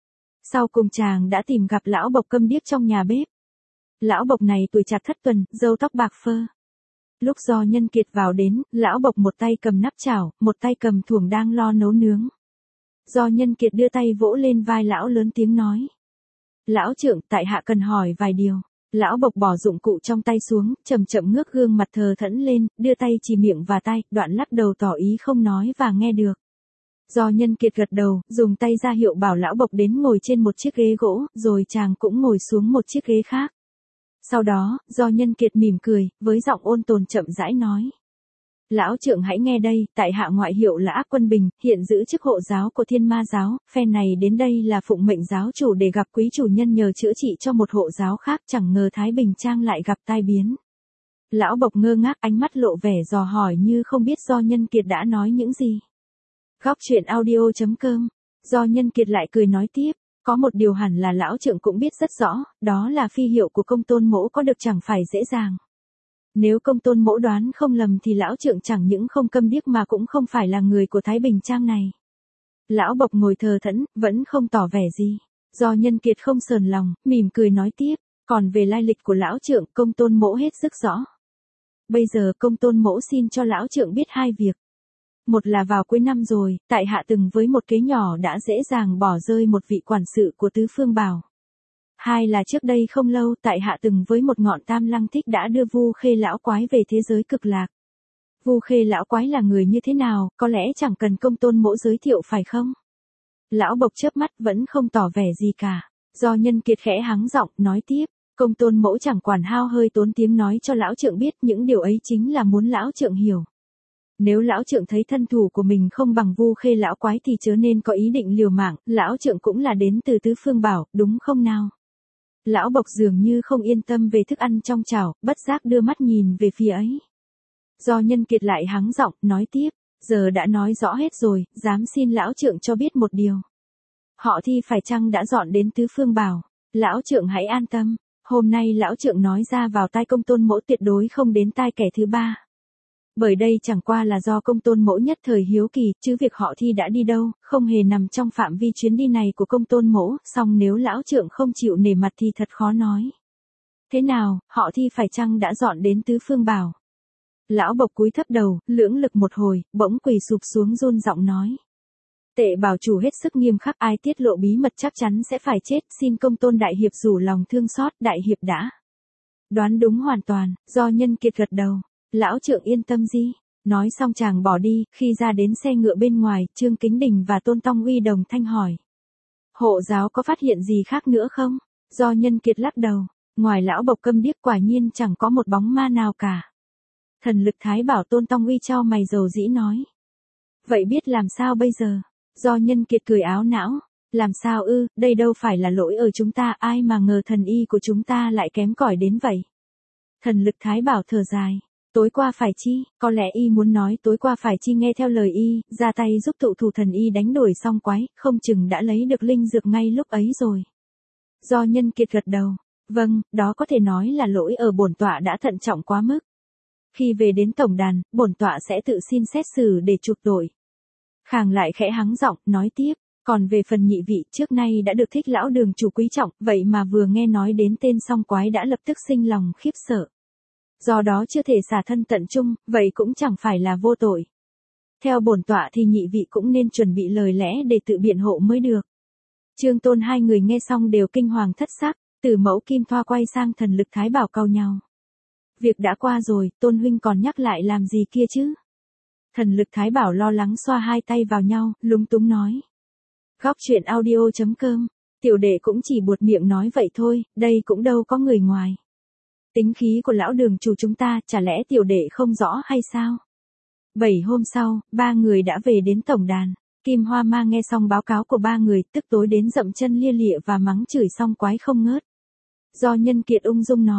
Sau cùng chàng đã tìm gặp lão bộc câm điếc trong nhà bếp. Lão bộc này tuổi trạc thất tuần, râu tóc bạc phơ. Lúc Do Nhân Kiệt vào đến, lão bộc một tay cầm nắp chảo, một tay cầm thuồng đang lo nấu nướng. Do Nhân Kiệt đưa tay vỗ lên vai lão lớn tiếng nói. Lão trưởng, tại hạ cần hỏi vài điều. Lão bộc bỏ dụng cụ trong tay xuống, chậm chậm ngước gương mặt thờ thẫn lên, đưa tay chỉ miệng và tay, đoạn lắc đầu tỏ ý không nói và nghe được. Do Nhân Kiệt gật đầu, dùng tay ra hiệu bảo lão bộc đến ngồi trên một chiếc ghế gỗ, rồi chàng cũng ngồi xuống một chiếc ghế khác. Sau đó, Do Nhân Kiệt mỉm cười, với giọng ôn tồn chậm rãi nói. Lão trưởng hãy nghe đây, tại hạ ngoại hiệu là Ác Quân Bình, hiện giữ chức hộ giáo của Thiên Ma giáo, phen này đến đây là phụng mệnh giáo chủ để gặp quý chủ nhân nhờ chữa trị cho một hộ giáo khác, chẳng ngờ Thái Bình Trang lại gặp tai biến. Lão bộc ngơ ngác, ánh mắt lộ vẻ dò hỏi như không biết Do Nhân Kiệt đã nói những gì. Góc truyện audio chấm com. Do Nhân Kiệt lại cười nói tiếp, có một điều hẳn là lão trưởng cũng biết rất rõ, đó là phi hiệu của Công Tôn Mỗ có được chẳng phải dễ dàng. Nếu Công Tôn Mỗ đoán không lầm thì lão trưởng chẳng những không câm điếc mà cũng không phải là người của Thái Bình Trang này. Lão bộc ngồi thờ thẫn, vẫn không tỏ vẻ gì. Do Nhân Kiệt không sờn lòng, mỉm cười nói tiếp, còn về lai lịch của lão trưởng, Công Tôn Mỗ hết sức rõ. Bây giờ Công Tôn Mỗ xin cho lão trưởng biết hai việc. Một là vào cuối năm rồi, tại hạ từng với một kế nhỏ đã dễ dàng bỏ rơi một vị quản sự của Tứ Phương Bảo. Hai là trước đây không lâu, tại hạ từng với một ngọn tam lăng thích đã đưa Vu Khê lão quái về thế giới cực lạc. Vu Khê lão quái là người như thế nào, có lẽ chẳng cần Công Tôn Mỗ giới thiệu phải không? Lão bộc chớp mắt vẫn không tỏ vẻ gì cả. Do Nhân Kiệt khẽ hắng giọng, nói tiếp, Công Tôn Mỗ chẳng quản hao hơi tốn tiếng nói cho lão trượng biết, những điều ấy chính là muốn lão trượng hiểu. Nếu lão trượng thấy thân thủ của mình không bằng Vu Khê lão quái thì chớ nên có ý định liều mạng, lão trượng cũng là đến từ Tứ Phương Bảo, đúng không nào? Lão bộc dường như không yên tâm về thức ăn trong chảo, bất giác đưa mắt nhìn về phía ấy. Do Nhân Kiệt lại hắng giọng, nói tiếp, giờ đã nói rõ hết rồi, dám xin lão trượng cho biết một điều. Họ Thi phải chăng đã dọn đến Tứ Phương Bảo? Lão trượng hãy an tâm, hôm nay lão trượng nói ra vào tai Công Tôn Mỗ tuyệt đối không đến tai kẻ thứ ba. Bởi đây chẳng qua là do Công Tôn Mỗ nhất thời hiếu kỳ, chứ việc họ Thi đã đi đâu, không hề nằm trong phạm vi chuyến đi này của Công Tôn Mỗ, song nếu lão trượng không chịu nể mặt thì thật khó nói. Thế nào, họ Thi phải chăng đã dọn đến Tứ Phương Bảo? Lão bộc cúi thấp đầu, lưỡng lực một hồi, bỗng quỳ sụp xuống run giọng nói. Tệ bảo chủ hết sức nghiêm khắc, ai tiết lộ bí mật chắc chắn sẽ phải chết, xin Công Tôn đại hiệp rủ lòng thương xót, đại hiệp đã đoán đúng hoàn toàn. Do Nhân Kiệt gật đầu. Lão trượng yên tâm gì? Nói xong chàng bỏ đi, khi ra đến xe ngựa bên ngoài, Trương Kính Đình và Tôn Tong Uy đồng thanh hỏi. Hộ giáo có phát hiện gì khác nữa không? Do Nhân Kiệt lắc đầu, ngoài lão bộc câm điếc quả nhiên chẳng có một bóng ma nào cả. Thần lực thái bảo. Tôn Tong Uy chau mày dầu dĩ nói. Vậy biết làm sao bây giờ? Do Nhân Kiệt cười áo não. Làm sao ư, đây đâu phải là lỗi ở chúng ta, ai mà ngờ thần y của chúng ta lại kém cỏi đến vậy. Thần lực thái bảo thở dài. Tối qua phải chi, có lẽ y muốn nói tối qua phải chi nghe theo lời y, ra tay giúp tụ thủ thần y đánh đuổi xong quái, không chừng đã lấy được linh dược ngay lúc ấy rồi. Do Nhân Kiệt gật đầu, vâng, đó có thể nói là lỗi ở bổn tọa đã thận trọng quá mức. Khi về đến tổng đàn, bổn tọa sẽ tự xin xét xử để chuộc tội. Khang lại khẽ hắng giọng, nói tiếp, còn về phần nhị vị trước nay đã được thích lão đường chủ quý trọng, vậy mà vừa nghe nói đến tên song quái đã lập tức sinh lòng khiếp sợ. Do đó chưa thể xả thân tận chung, vậy cũng chẳng phải là vô tội. Theo bổn tọa thì nhị vị cũng nên chuẩn bị lời lẽ để tự biện hộ mới được. Trương Tôn hai người nghe xong đều kinh hoàng thất sắc, Từ Mẫu Kim Thoa quay sang thần lực thái bảo cau nhau. Việc đã qua rồi, Tôn huynh còn nhắc lại làm gì kia chứ? Thần lực thái bảo lo lắng xoa hai tay vào nhau, lúng túng nói. Góc truyện audio chấm com, tiểu đệ cũng chỉ buột miệng nói vậy thôi, đây cũng đâu có người ngoài. Tính khí của lão đường chủ chúng ta, chả lẽ tiểu đệ không rõ hay sao? Bảy hôm sau, ba người đã về đến tổng đàn. Kim Hoa Ma nghe xong báo cáo của ba người, tức tối đến dậm chân lia lịa và mắng chửi xong quái không ngớt. Do Nhân Kiệt ung dung nói,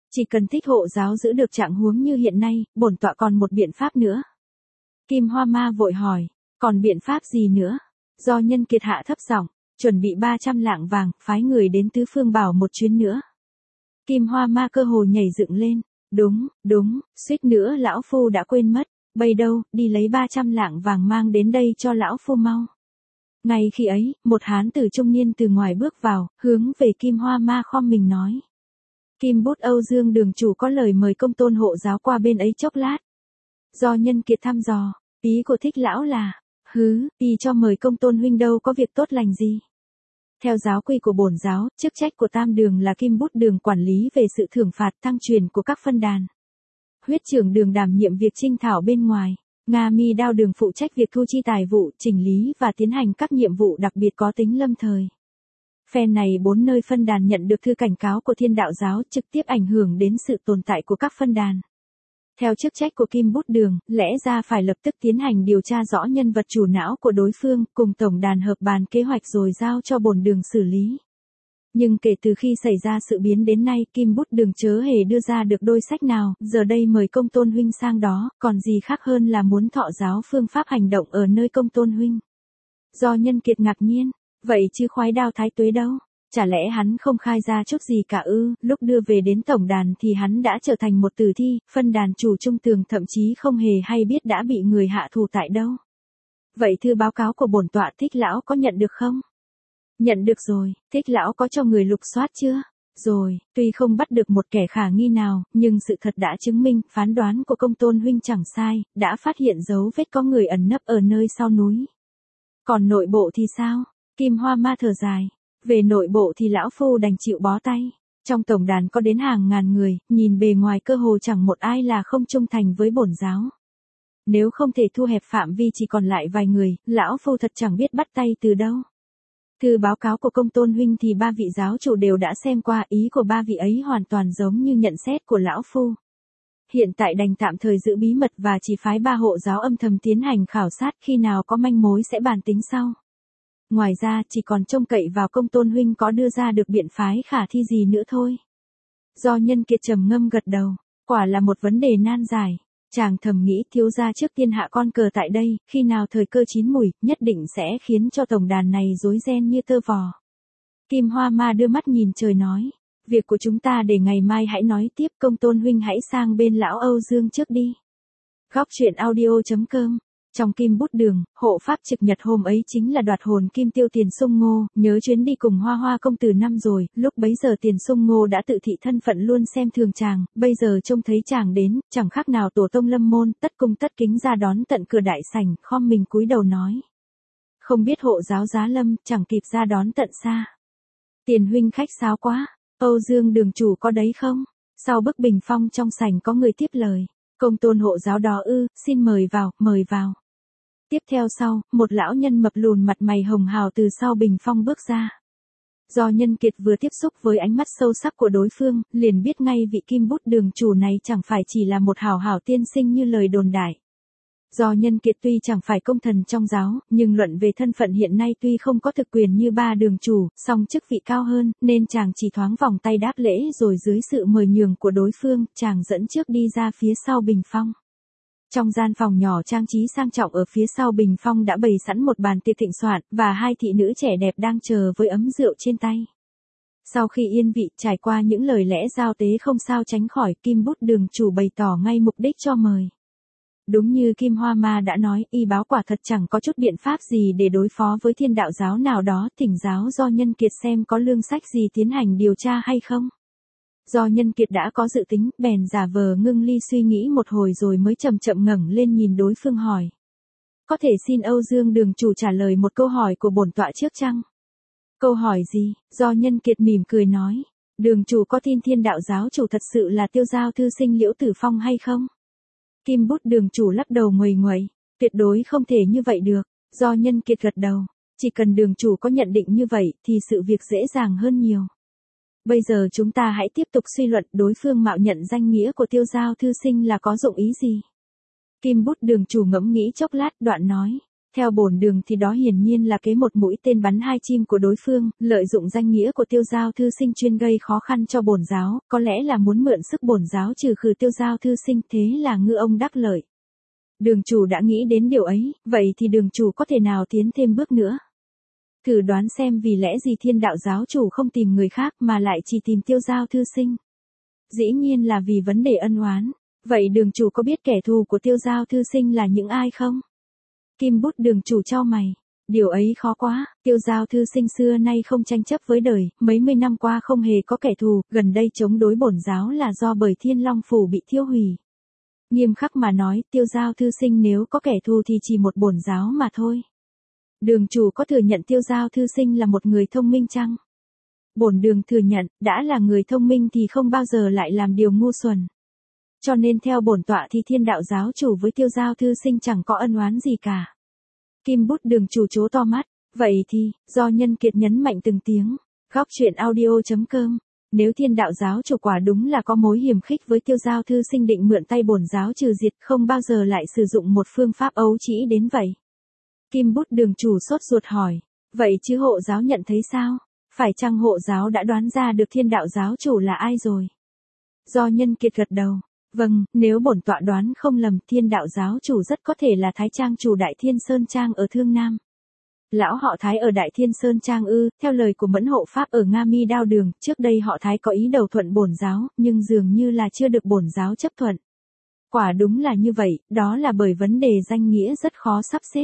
Chỉ cần thích hộ giáo giữ được trạng huống như hiện nay, bổn tọa còn một biện pháp nữa. Kim Hoa Ma vội hỏi, còn biện pháp gì nữa? Do Nhân Kiệt hạ thấp giọng, chuẩn bị ba trăm lạng vàng, phái người đến tứ phương bảo một chuyến nữa. Kim Hoa Ma cơ hồ nhảy dựng lên, đúng, đúng, suýt nữa lão phu đã quên mất, bây đâu, đi lấy ba trăm lạng vàng mang đến đây cho lão phu mau. Ngay khi ấy, một hán tử trung niên từ ngoài bước vào, hướng về Kim Hoa Ma khom mình nói. Kim Bút Âu Dương đường chủ có lời mời công tôn hộ giáo qua bên ấy chốc lát. Do Nhân Kiệt thăm dò, ý của Thích lão là, hứ, y cho mời công tôn huynh đâu có việc tốt lành gì. Theo giáo quy của bổn giáo, chức trách của tam đường là Kim Bút đường quản lý về sự thưởng phạt thăng truyền của các phân đàn. Huyết trưởng đường đảm nhiệm việc trinh thảo bên ngoài, Nga Mi Đao đường phụ trách việc thu chi tài vụ, chỉnh lý và tiến hành các nhiệm vụ đặc biệt có tính lâm thời. Phen này bốn nơi phân đàn nhận được thư cảnh cáo của Thiên Đạo giáo trực tiếp ảnh hưởng đến sự tồn tại của các phân đàn. Theo chức trách của Kim Bút đường, lẽ ra phải lập tức tiến hành điều tra rõ nhân vật chủ não của đối phương, cùng tổng đàn hợp bàn kế hoạch rồi giao cho bổn đường xử lý. Nhưng kể từ khi xảy ra sự biến đến nay, Kim Bút đường chớ hề đưa ra được đôi sách nào, giờ đây mời công tôn huynh sang đó, còn gì khác hơn là muốn thọ giáo phương pháp hành động ở nơi công tôn huynh. Do Nhân Kiệt ngạc nhiên, vậy chứ khoái đao thái tuế đâu? Chả lẽ hắn không khai ra chút gì cả ư? Lúc đưa về đến tổng đàn thì hắn đã trở thành một tử thi, phân đàn chủ trung tường thậm chí không hề hay biết đã bị người hạ thù tại đâu. Vậy thư báo cáo của bổn tọa Thích lão có nhận được không? Nhận được rồi. Thích lão có cho người lục soát chưa? Rồi, tuy không bắt được một kẻ khả nghi nào, nhưng sự thật đã chứng minh phán đoán của công tôn huynh chẳng sai, đã phát hiện dấu vết có người ẩn nấp ở nơi sau núi. Còn nội bộ thì sao? Kim Hoa Ma thở dài. Về nội bộ thì lão phu đành chịu bó tay. Trong tổng đàn có đến hàng ngàn người, nhìn bề ngoài cơ hồ chẳng một ai là không trung thành với bổn giáo. Nếu không thể thu hẹp phạm vi chỉ còn lại vài người, lão phu thật chẳng biết bắt tay từ đâu. Thư báo cáo của công tôn huynh thì ba vị giáo chủ đều đã xem qua, ý của ba vị ấy hoàn toàn giống như nhận xét của lão phu. Hiện tại đành tạm thời giữ bí mật và chỉ phái ba hộ giáo âm thầm tiến hành khảo sát, khi nào có manh mối sẽ bàn tính sau. Ngoài ra chỉ còn trông cậy vào công tôn huynh có đưa ra được biện phái khả thi gì nữa thôi. Do Nhân Kiệt trầm ngâm gật đầu, quả là một vấn đề nan giải. Chàng thầm nghĩ thiếu gia trước tiên hạ con cờ tại đây, khi nào thời cơ chín mùi, nhất định sẽ khiến cho tổng đàn này rối ren như tơ vò. Kim Hoa Ma đưa mắt nhìn trời nói, việc của chúng ta để ngày mai hãy nói tiếp, công tôn huynh hãy sang bên lão Âu Dương trước đi. Góc truyện audio chấm com. Trong Kim Bút đường, hộ pháp trực nhật hôm ấy chính là đoạt hồn Kim Tiêu Tiền Sung Ngô, nhớ chuyến đi cùng Hoa Hoa công tử năm rồi, lúc bấy giờ Tiền Sung Ngô đã tự thị thân phận luôn xem thường chàng, bây giờ trông thấy chàng đến, chẳng khác nào tổ tông lâm môn, tất cung tất kính ra đón tận cửa đại sảnh, khom mình cúi đầu nói. Không biết hộ giáo giá lâm, chẳng kịp ra đón tận xa. Tiền huynh khách sáo quá, Âu Dương đường chủ có đấy không? Sau bức bình phong trong sảnh có người tiếp lời. Công tôn hộ giáo đó ư, xin mời vào, mời vào. Tiếp theo sau, một lão nhân mập lùn mặt mày hồng hào từ sau bình phong bước ra. Do Nhân Kiệt vừa tiếp xúc với ánh mắt sâu sắc của đối phương, liền biết ngay vị Kim Bút đường chủ này chẳng phải chỉ là một hảo hảo tiên sinh như lời đồn đại. Do Nhân Kiệt tuy chẳng phải công thần trong giáo, nhưng luận về thân phận hiện nay tuy không có thực quyền như ba đường chủ, song chức vị cao hơn, nên chàng chỉ thoáng vòng tay đáp lễ rồi dưới sự mời nhường của đối phương, chàng dẫn trước đi ra phía sau bình phong. Trong gian phòng nhỏ trang trí sang trọng ở phía sau bình phong đã bày sẵn một bàn tiệc thịnh soạn, và hai thị nữ trẻ đẹp đang chờ với ấm rượu trên tay. Sau khi yên vị, trải qua những lời lẽ giao tế không sao tránh khỏi, Kim Bút đường chủ bày tỏ ngay mục đích cho mời. Đúng như Kim Hoa Ma đã nói, y báo quả thật chẳng có chút biện pháp gì để đối phó với Thiên Đạo giáo nào đó, thỉnh giáo Do Nhân Kiệt xem có lương sách gì tiến hành điều tra hay không. Do Nhân Kiệt đã có dự tính, bèn giả vờ ngưng ly suy nghĩ một hồi rồi mới chậm chậm ngẩng lên nhìn đối phương hỏi. Có thể xin Âu Dương đường chủ trả lời một câu hỏi của bổn tọa trước chăng? Câu hỏi gì? Do Nhân Kiệt mỉm cười nói. Đường chủ có tin Thiên Đạo giáo chủ thật sự là tiêu giao thư sinh Liễu Tử Phong hay không? Kim Bút đường chủ lắc đầu nguầy nguậy, tuyệt đối không thể như vậy được. Do Nhân Kiệt gật đầu, chỉ cần đường chủ có nhận định như vậy thì sự việc dễ dàng hơn nhiều. Bây giờ chúng ta hãy tiếp tục suy luận đối phương mạo nhận danh nghĩa của tiêu giao thư sinh là có dụng ý gì. Kim Bút đường chủ ngẫm nghĩ chốc lát đoạn nói, Theo bổn đường thì đó hiển nhiên là kế một mũi tên bắn hai chim của đối phương, lợi dụng danh nghĩa của Tiêu Giao thư sinh chuyên gây khó khăn cho bổn giáo, có lẽ là muốn mượn sức bổn giáo trừ khử Tiêu Giao thư sinh, thế là ngư ông đắc lợi. Đường chủ đã nghĩ đến điều ấy, vậy thì đường chủ có thể nào tiến thêm bước nữa? Thử đoán xem vì lẽ gì Thiên Đạo giáo chủ không tìm người khác mà lại chỉ tìm Tiêu Giao thư sinh? Dĩ nhiên là vì vấn đề ân oán. Vậy đường chủ có biết kẻ thù của Tiêu Giao thư sinh là những ai không? Kim bút đường chủ chau mày. Điều ấy khó quá, Tiêu Giao thư sinh xưa nay không tranh chấp với đời, mấy mươi năm qua không hề có kẻ thù, gần đây chống đối bổn giáo là do bởi Thiên Long phủ bị thiêu hủy. Nghiêm khắc mà nói, Tiêu Giao thư sinh nếu có kẻ thù thì chỉ một bổn giáo mà thôi. Đường chủ có thừa nhận Tiêu Giao thư sinh là một người thông minh chăng? Bổn đường thừa nhận, đã là người thông minh thì không bao giờ lại làm điều ngu xuẩn. Cho nên theo bổn tọa thì Thiên Đạo giáo chủ với Tiêu Giao thư sinh chẳng có ân oán gì cả. Kim bút đường chủ trố to mắt, vậy thì, do Nhân Kiệt nhấn mạnh từng tiếng, góc truyện audio chấm com. Nếu Thiên Đạo giáo chủ quả đúng là có mối hiềm khích với Tiêu Giao thư sinh định mượn tay bổn giáo trừ diệt, không bao giờ lại sử dụng một phương pháp ấu trĩ đến vậy. Kim bút đường chủ sốt ruột hỏi, vậy chứ hộ giáo nhận thấy sao? Phải chăng hộ giáo đã đoán ra được Thiên Đạo giáo chủ là ai rồi? Do Nhân Kiệt gật đầu, vâng, nếu bổn tọa đoán không lầm, Thiên Đạo giáo chủ rất có thể là Thái Trang chủ Đại Thiên Sơn Trang ở Thương Nam. Lão họ Thái ở Đại Thiên Sơn Trang ư? Theo lời của Mẫn hộ pháp ở Nga Mi Đao Đường, trước đây họ Thái có ý đầu thuận bổn giáo, nhưng dường như là chưa được bổn giáo chấp thuận. Quả đúng là như vậy, đó là bởi vấn đề danh nghĩa rất khó sắp xếp.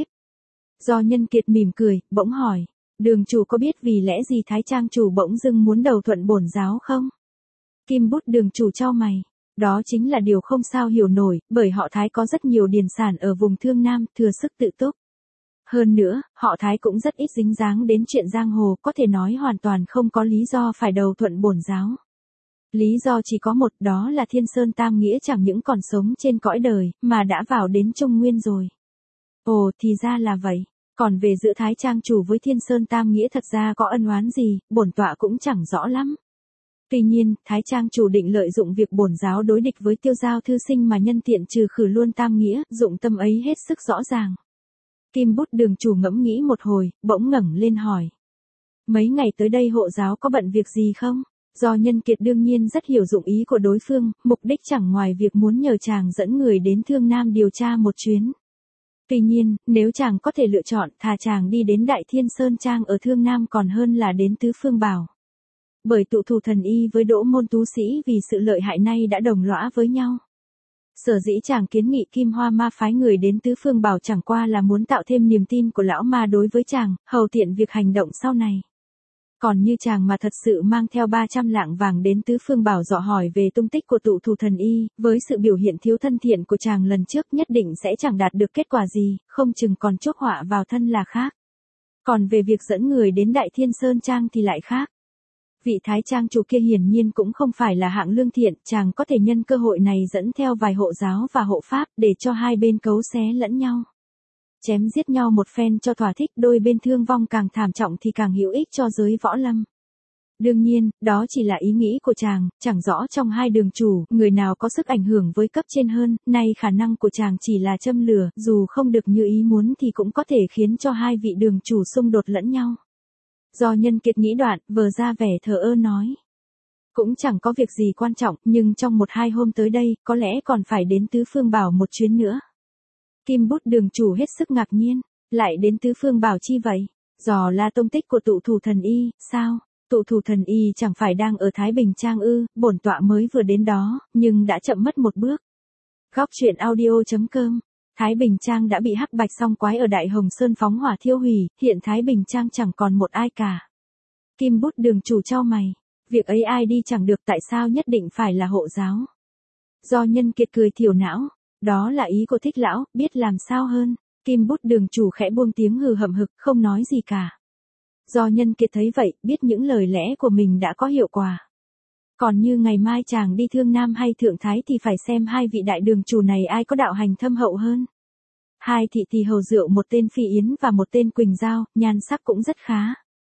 Do Nhân Kiệt mỉm cười, bỗng hỏi, đường chủ có biết vì lẽ gì Thái Trang chủ bỗng dưng muốn đầu thuận bổn giáo không? Kim bút đường chủ chau mày. Đó chính là điều không sao hiểu nổi, bởi họ Thái có rất nhiều điền sản ở vùng Thương Nam, thừa sức tự túc. Hơn nữa, họ Thái cũng rất ít dính dáng đến chuyện giang hồ, có thể nói hoàn toàn không có lý do phải đầu thuận bổn giáo. Lý do chỉ có một, đó là Thiên Sơn Tam Nghĩa chẳng những còn sống trên cõi đời, mà đã vào đến Trung Nguyên rồi. Ồ, thì ra là vậy. Còn về giữa Thái Trang chủ với Thiên Sơn Tam Nghĩa thật ra có ân oán gì, bổn tọa cũng chẳng rõ lắm. Tuy nhiên, Thái Trang chủ định lợi dụng việc bổn giáo đối địch với Tiêu Giao thư sinh mà nhân tiện trừ khử luôn Tam Nghĩa, dụng tâm ấy hết sức rõ ràng. Kim bút đường chủ ngẫm nghĩ một hồi, bỗng ngẩng lên hỏi. Mấy ngày tới đây hộ giáo có bận việc gì không? Do Nhân Kiệt đương nhiên rất hiểu dụng ý của đối phương, mục đích chẳng ngoài việc muốn nhờ chàng dẫn người đến Thương Nam điều tra một chuyến. Tuy nhiên, nếu chàng có thể lựa chọn, thà chàng đi đến Đại Thiên Sơn Trang ở Thương Nam còn hơn là đến Tứ Phương Bảo. Bởi tụ thủ thần y với Đỗ Môn tú sĩ vì sự lợi hại nay đã đồng lõa với nhau. Sở dĩ chàng kiến nghị Kim Hoa Ma phái người đến Tứ Phương Bảo chẳng qua là muốn tạo thêm niềm tin của lão ma đối với chàng, hầu tiện việc hành động sau này. Còn như chàng mà thật sự mang theo ba trăm lạng vàng đến Tứ Phương Bảo dò hỏi về tung tích của tụ thủ thần y, với sự biểu hiện thiếu thân thiện của chàng lần trước nhất định sẽ chẳng đạt được kết quả gì, không chừng còn chuốc họa vào thân là khác. Còn về việc dẫn người đến Đại Thiên Sơn Trang thì lại khác. Vị Thái Trang chủ kia hiển nhiên cũng không phải là hạng lương thiện, chàng có thể nhân cơ hội này dẫn theo vài hộ giáo và hộ pháp để cho hai bên cấu xé lẫn nhau. Chém giết nhau một phen cho thỏa thích, đôi bên thương vong càng thảm trọng thì càng hữu ích cho giới võ lâm. Đương nhiên, đó chỉ là ý nghĩ của chàng, chẳng rõ trong hai đường chủ, người nào có sức ảnh hưởng với cấp trên hơn, nay khả năng của chàng chỉ là châm lửa, dù không được như ý muốn thì cũng có thể khiến cho hai vị đường chủ xung đột lẫn nhau. Do Nhân Kiệt nghĩ đoạn, vờ ra vẻ thờ ơ nói. Cũng chẳng có việc gì quan trọng, nhưng trong một hai hôm tới đây, có lẽ còn phải đến Tứ Phương Bảo một chuyến nữa. Kim bút đường chủ hết sức ngạc nhiên, lại đến Tứ Phương Bảo chi vậy? Dò là tông tích của tụ thủ thần y, sao? Tụ thủ thần y chẳng phải đang ở Thái Bình Trang ư? Bổn tọa mới vừa đến đó, nhưng đã chậm mất một bước. Góc truyện audio chấm com. Thái Bình Trang đã bị hắc bạch song quái ở Đại Hồng Sơn phóng hỏa thiêu hủy, hiện Thái Bình Trang chẳng còn một ai cả. Kim bút đường chủ chau mày, việc ấy ai đi chẳng được, tại sao nhất định phải là hộ giáo? Do Nhân Kiệt cười thiểu não, đó là ý của Thích lão, biết làm sao hơn. Kim bút đường chủ khẽ buông tiếng hừ hậm hực, không nói gì cả. Do Nhân Kiệt thấy vậy, biết những lời lẽ của mình đã có hiệu quả. Còn như ngày mai chàng đi Thương Nam hay Thượng Thái thì phải xem hai vị đại đường chủ này ai có đạo hành thâm hậu hơn. Hai thị tỳ hầu rượu, một tên Phi Yến và một tên Quỳnh Giao, nhan sắc cũng rất khá.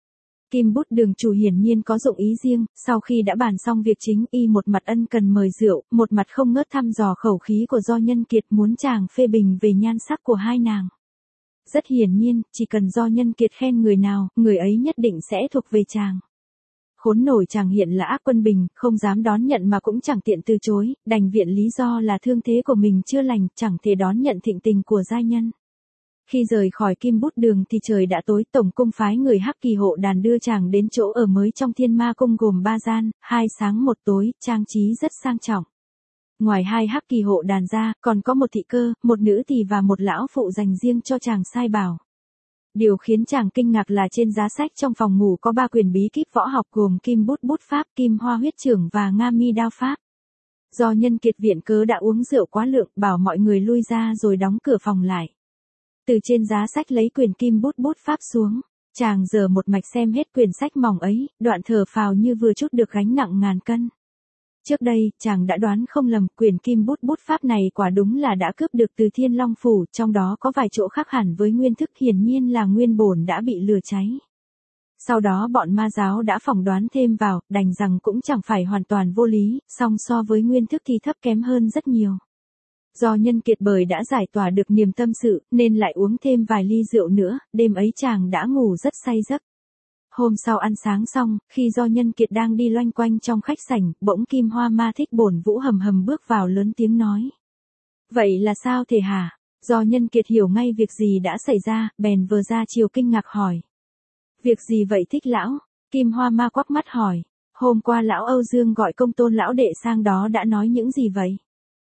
Kim bút đường chủ hiển nhiên có dụng ý riêng, sau khi đã bàn xong việc chính, y một mặt ân cần mời rượu, một mặt không ngớt thăm dò khẩu khí của Do Nhân Kiệt, muốn chàng phê bình về nhan sắc của hai nàng. Rất hiển nhiên, chỉ cần Do Nhân Kiệt khen người nào, người ấy nhất định sẽ thuộc về chàng. Khốn nổi chàng hiện là Ác Quân Bình, không dám đón nhận mà cũng chẳng tiện từ chối, đành viện lý do là thương thế của mình chưa lành, chẳng thể đón nhận thịnh tình của giai nhân. Khi rời khỏi Kim Bút Đường thì trời đã tối, tổng cung phái người Hắc Kỳ hộ đàn đưa chàng đến chỗ ở mới trong Thiên Ma Cung gồm ba gian, hai sáng một tối, trang trí rất sang trọng. Ngoài hai Hắc Kỳ hộ đàn ra, còn có một thị cơ, một nữ tỳ và một lão phụ dành riêng cho chàng sai bảo. Điều khiến chàng kinh ngạc là trên giá sách trong phòng ngủ có ba quyển bí kíp võ học gồm Kim Bút Bút Pháp, Kim Hoa Huyết Chưởng và Nga Mi Đao Pháp. Do Nhân Kiệt viện cớ đã uống rượu quá lượng, bảo mọi người lui ra rồi đóng cửa phòng lại. Từ trên giá sách lấy quyển Kim Bút Bút Pháp xuống, chàng giờ một mạch xem hết quyển sách mỏng ấy, đoạn thở phào như vừa trút được gánh nặng ngàn cân. Trước đây, chàng đã đoán không lầm, quyển Kim Bút Bút Pháp này quả đúng là đã cướp được từ Thiên Long Phủ, trong đó có vài chỗ khác hẳn với nguyên thức, hiển nhiên là nguyên bổn đã bị lừa cháy. Sau đó bọn ma giáo đã phỏng đoán thêm vào, đành rằng cũng chẳng phải hoàn toàn vô lý, song so với nguyên thức thì thấp kém hơn rất nhiều. Do Nhân Kiệt bởi đã giải tỏa được niềm tâm sự, nên lại uống thêm vài ly rượu nữa, đêm ấy chàng đã ngủ rất say giấc. Hôm sau ăn sáng xong, khi Do Nhân Kiệt đang đi loanh quanh trong khách sảnh, bỗng Kim Hoa Ma Thích Bổn Vũ hầm hầm bước vào lớn tiếng nói. Vậy là sao thể hả? Do Nhân Kiệt hiểu ngay việc gì đã xảy ra, bèn vờ ra chiều kinh ngạc hỏi. Việc gì vậy Thích lão? Kim Hoa Ma quắc mắt hỏi. Hôm qua lão Âu Dương gọi Công Tôn lão đệ sang đó đã nói những gì vậy?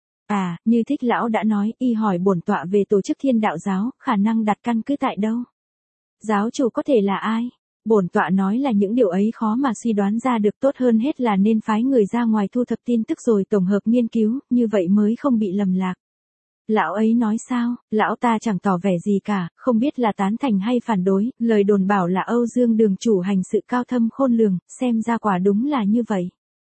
À, như Thích lão đã nói, y hỏi bổn tọa về tổ chức Thiên Đạo giáo, khả năng đặt căn cứ tại đâu? Giáo chủ có thể là ai? Bổn tọa nói là những điều ấy khó mà suy đoán ra được, tốt hơn hết là nên phái người ra ngoài thu thập tin tức rồi tổng hợp nghiên cứu, như vậy mới không bị lầm lạc. Lão ấy nói sao? Lão ta chẳng tỏ vẻ gì cả, không biết là tán thành hay phản đối, lời đồn bảo là Âu Dương Đường chủ hành sự cao thâm khôn lường, xem ra quả đúng là như vậy.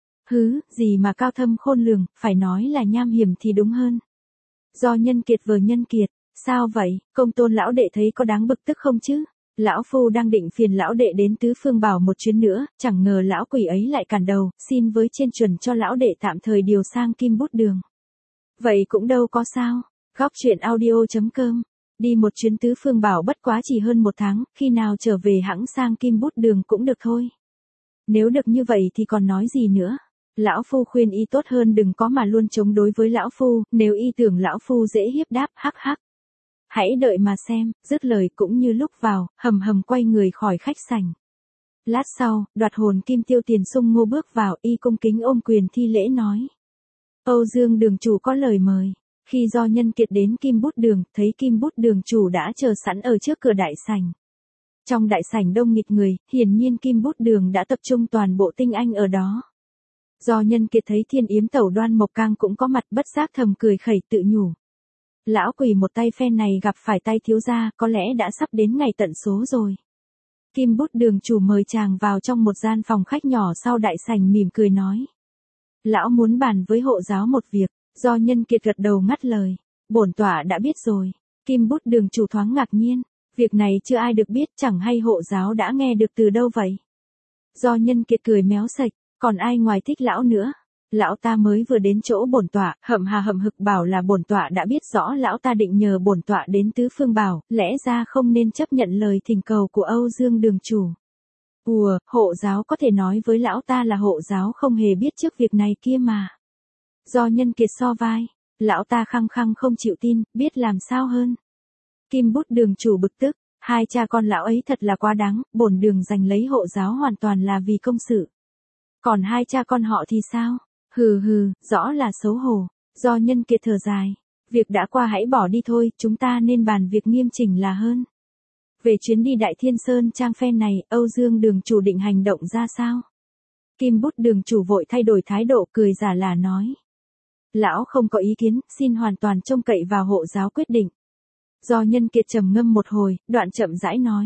Hứ, gì mà cao thâm khôn lường, phải nói là nham hiểm thì đúng hơn. Do Nhân Kiệt vờ Nhân Kiệt, sao vậy, Công Tôn lão đệ thấy có đáng bực tức không chứ? Lão phu đang định phiền lão đệ đến Tứ Phương Bảo một chuyến nữa, chẳng ngờ lão quỷ ấy lại cản đầu, xin với trên chuẩn cho lão đệ tạm thời điều sang Kim Bút Đường. Vậy cũng đâu có sao. Góc truyện audio chấm com. Đi một chuyến Tứ Phương Bảo bất quá chỉ hơn một tháng, khi nào trở về hãng sang Kim Bút Đường cũng được thôi. Nếu được như vậy thì còn nói gì nữa. Lão phu khuyên y tốt hơn đừng có mà luôn chống đối với lão phu, nếu y tưởng lão phu dễ hiếp đáp, hắc hắc. Hãy đợi mà xem, dứt lời cũng như lúc vào, hầm hầm quay người khỏi khách sảnh. Lát sau, Đoạt Hồn Kim Tiêu Tiền Sung Ngô bước vào, y cung kính ôm quyền thi lễ nói. Âu Dương Đường chủ có lời mời. Khi Do Nhân Kiệt đến Kim Bút Đường, thấy Kim Bút Đường chủ đã chờ sẵn ở trước cửa đại sảnh. Trong đại sảnh đông nghịt người, hiển nhiên Kim Bút Đường đã tập trung toàn bộ tinh anh ở đó. Do Nhân Kiệt thấy Thiên Yếm Tẩu Đoan Mộc Cang cũng có mặt, bất giác thầm cười khẩy tự nhủ. Lão quỷ một tay phen này gặp phải tay thiếu gia, có lẽ đã sắp đến ngày tận số rồi. Kim Bút Đường chủ mời chàng vào trong một gian phòng khách nhỏ sau đại sảnh, mỉm cười nói. Lão muốn bàn với hộ giáo một việc. Do Nhân Kiệt gật đầu ngắt lời. Bổn tọa đã biết rồi. Kim Bút Đường chủ thoáng ngạc nhiên. Việc này chưa ai được biết, chẳng hay hộ giáo đã nghe được từ đâu vậy? Do Nhân Kiệt cười méo sạch. Còn ai ngoài Thích lão nữa? Lão ta mới vừa đến chỗ bổn tọa, hậm hà hậm hực bảo là bổn tọa đã biết rõ lão ta định nhờ bổn tọa đến Tứ Phương Bảo, lẽ ra không nên chấp nhận lời thỉnh cầu của Âu Dương Đường chủ. Ùa, hộ giáo có thể nói với lão ta là hộ giáo không hề biết trước việc này kia mà. Do Nhân Kiệt so vai, lão ta khăng khăng không chịu tin, biết làm sao hơn. Kim Bút Đường chủ bực tức, hai cha con lão ấy thật là quá đáng, bổn đường giành lấy hộ giáo hoàn toàn là vì công sự. Còn hai cha con họ thì sao? Hừ hừ, rõ là xấu hổ. Do Nhân Kiệt thở dài. Việc đã qua hãy bỏ đi thôi, chúng ta nên bàn việc nghiêm chỉnh là hơn. Về chuyến đi Đại Thiên Sơn Trang phen này, Âu Dương Đường chủ định hành động ra sao? Kim Bút Đường chủ vội thay đổi thái độ, cười giả là nói. Lão không có ý kiến, xin hoàn toàn trông cậy vào hộ giáo quyết định. Do Nhân Kiệt trầm ngâm một hồi, đoạn chậm rãi nói.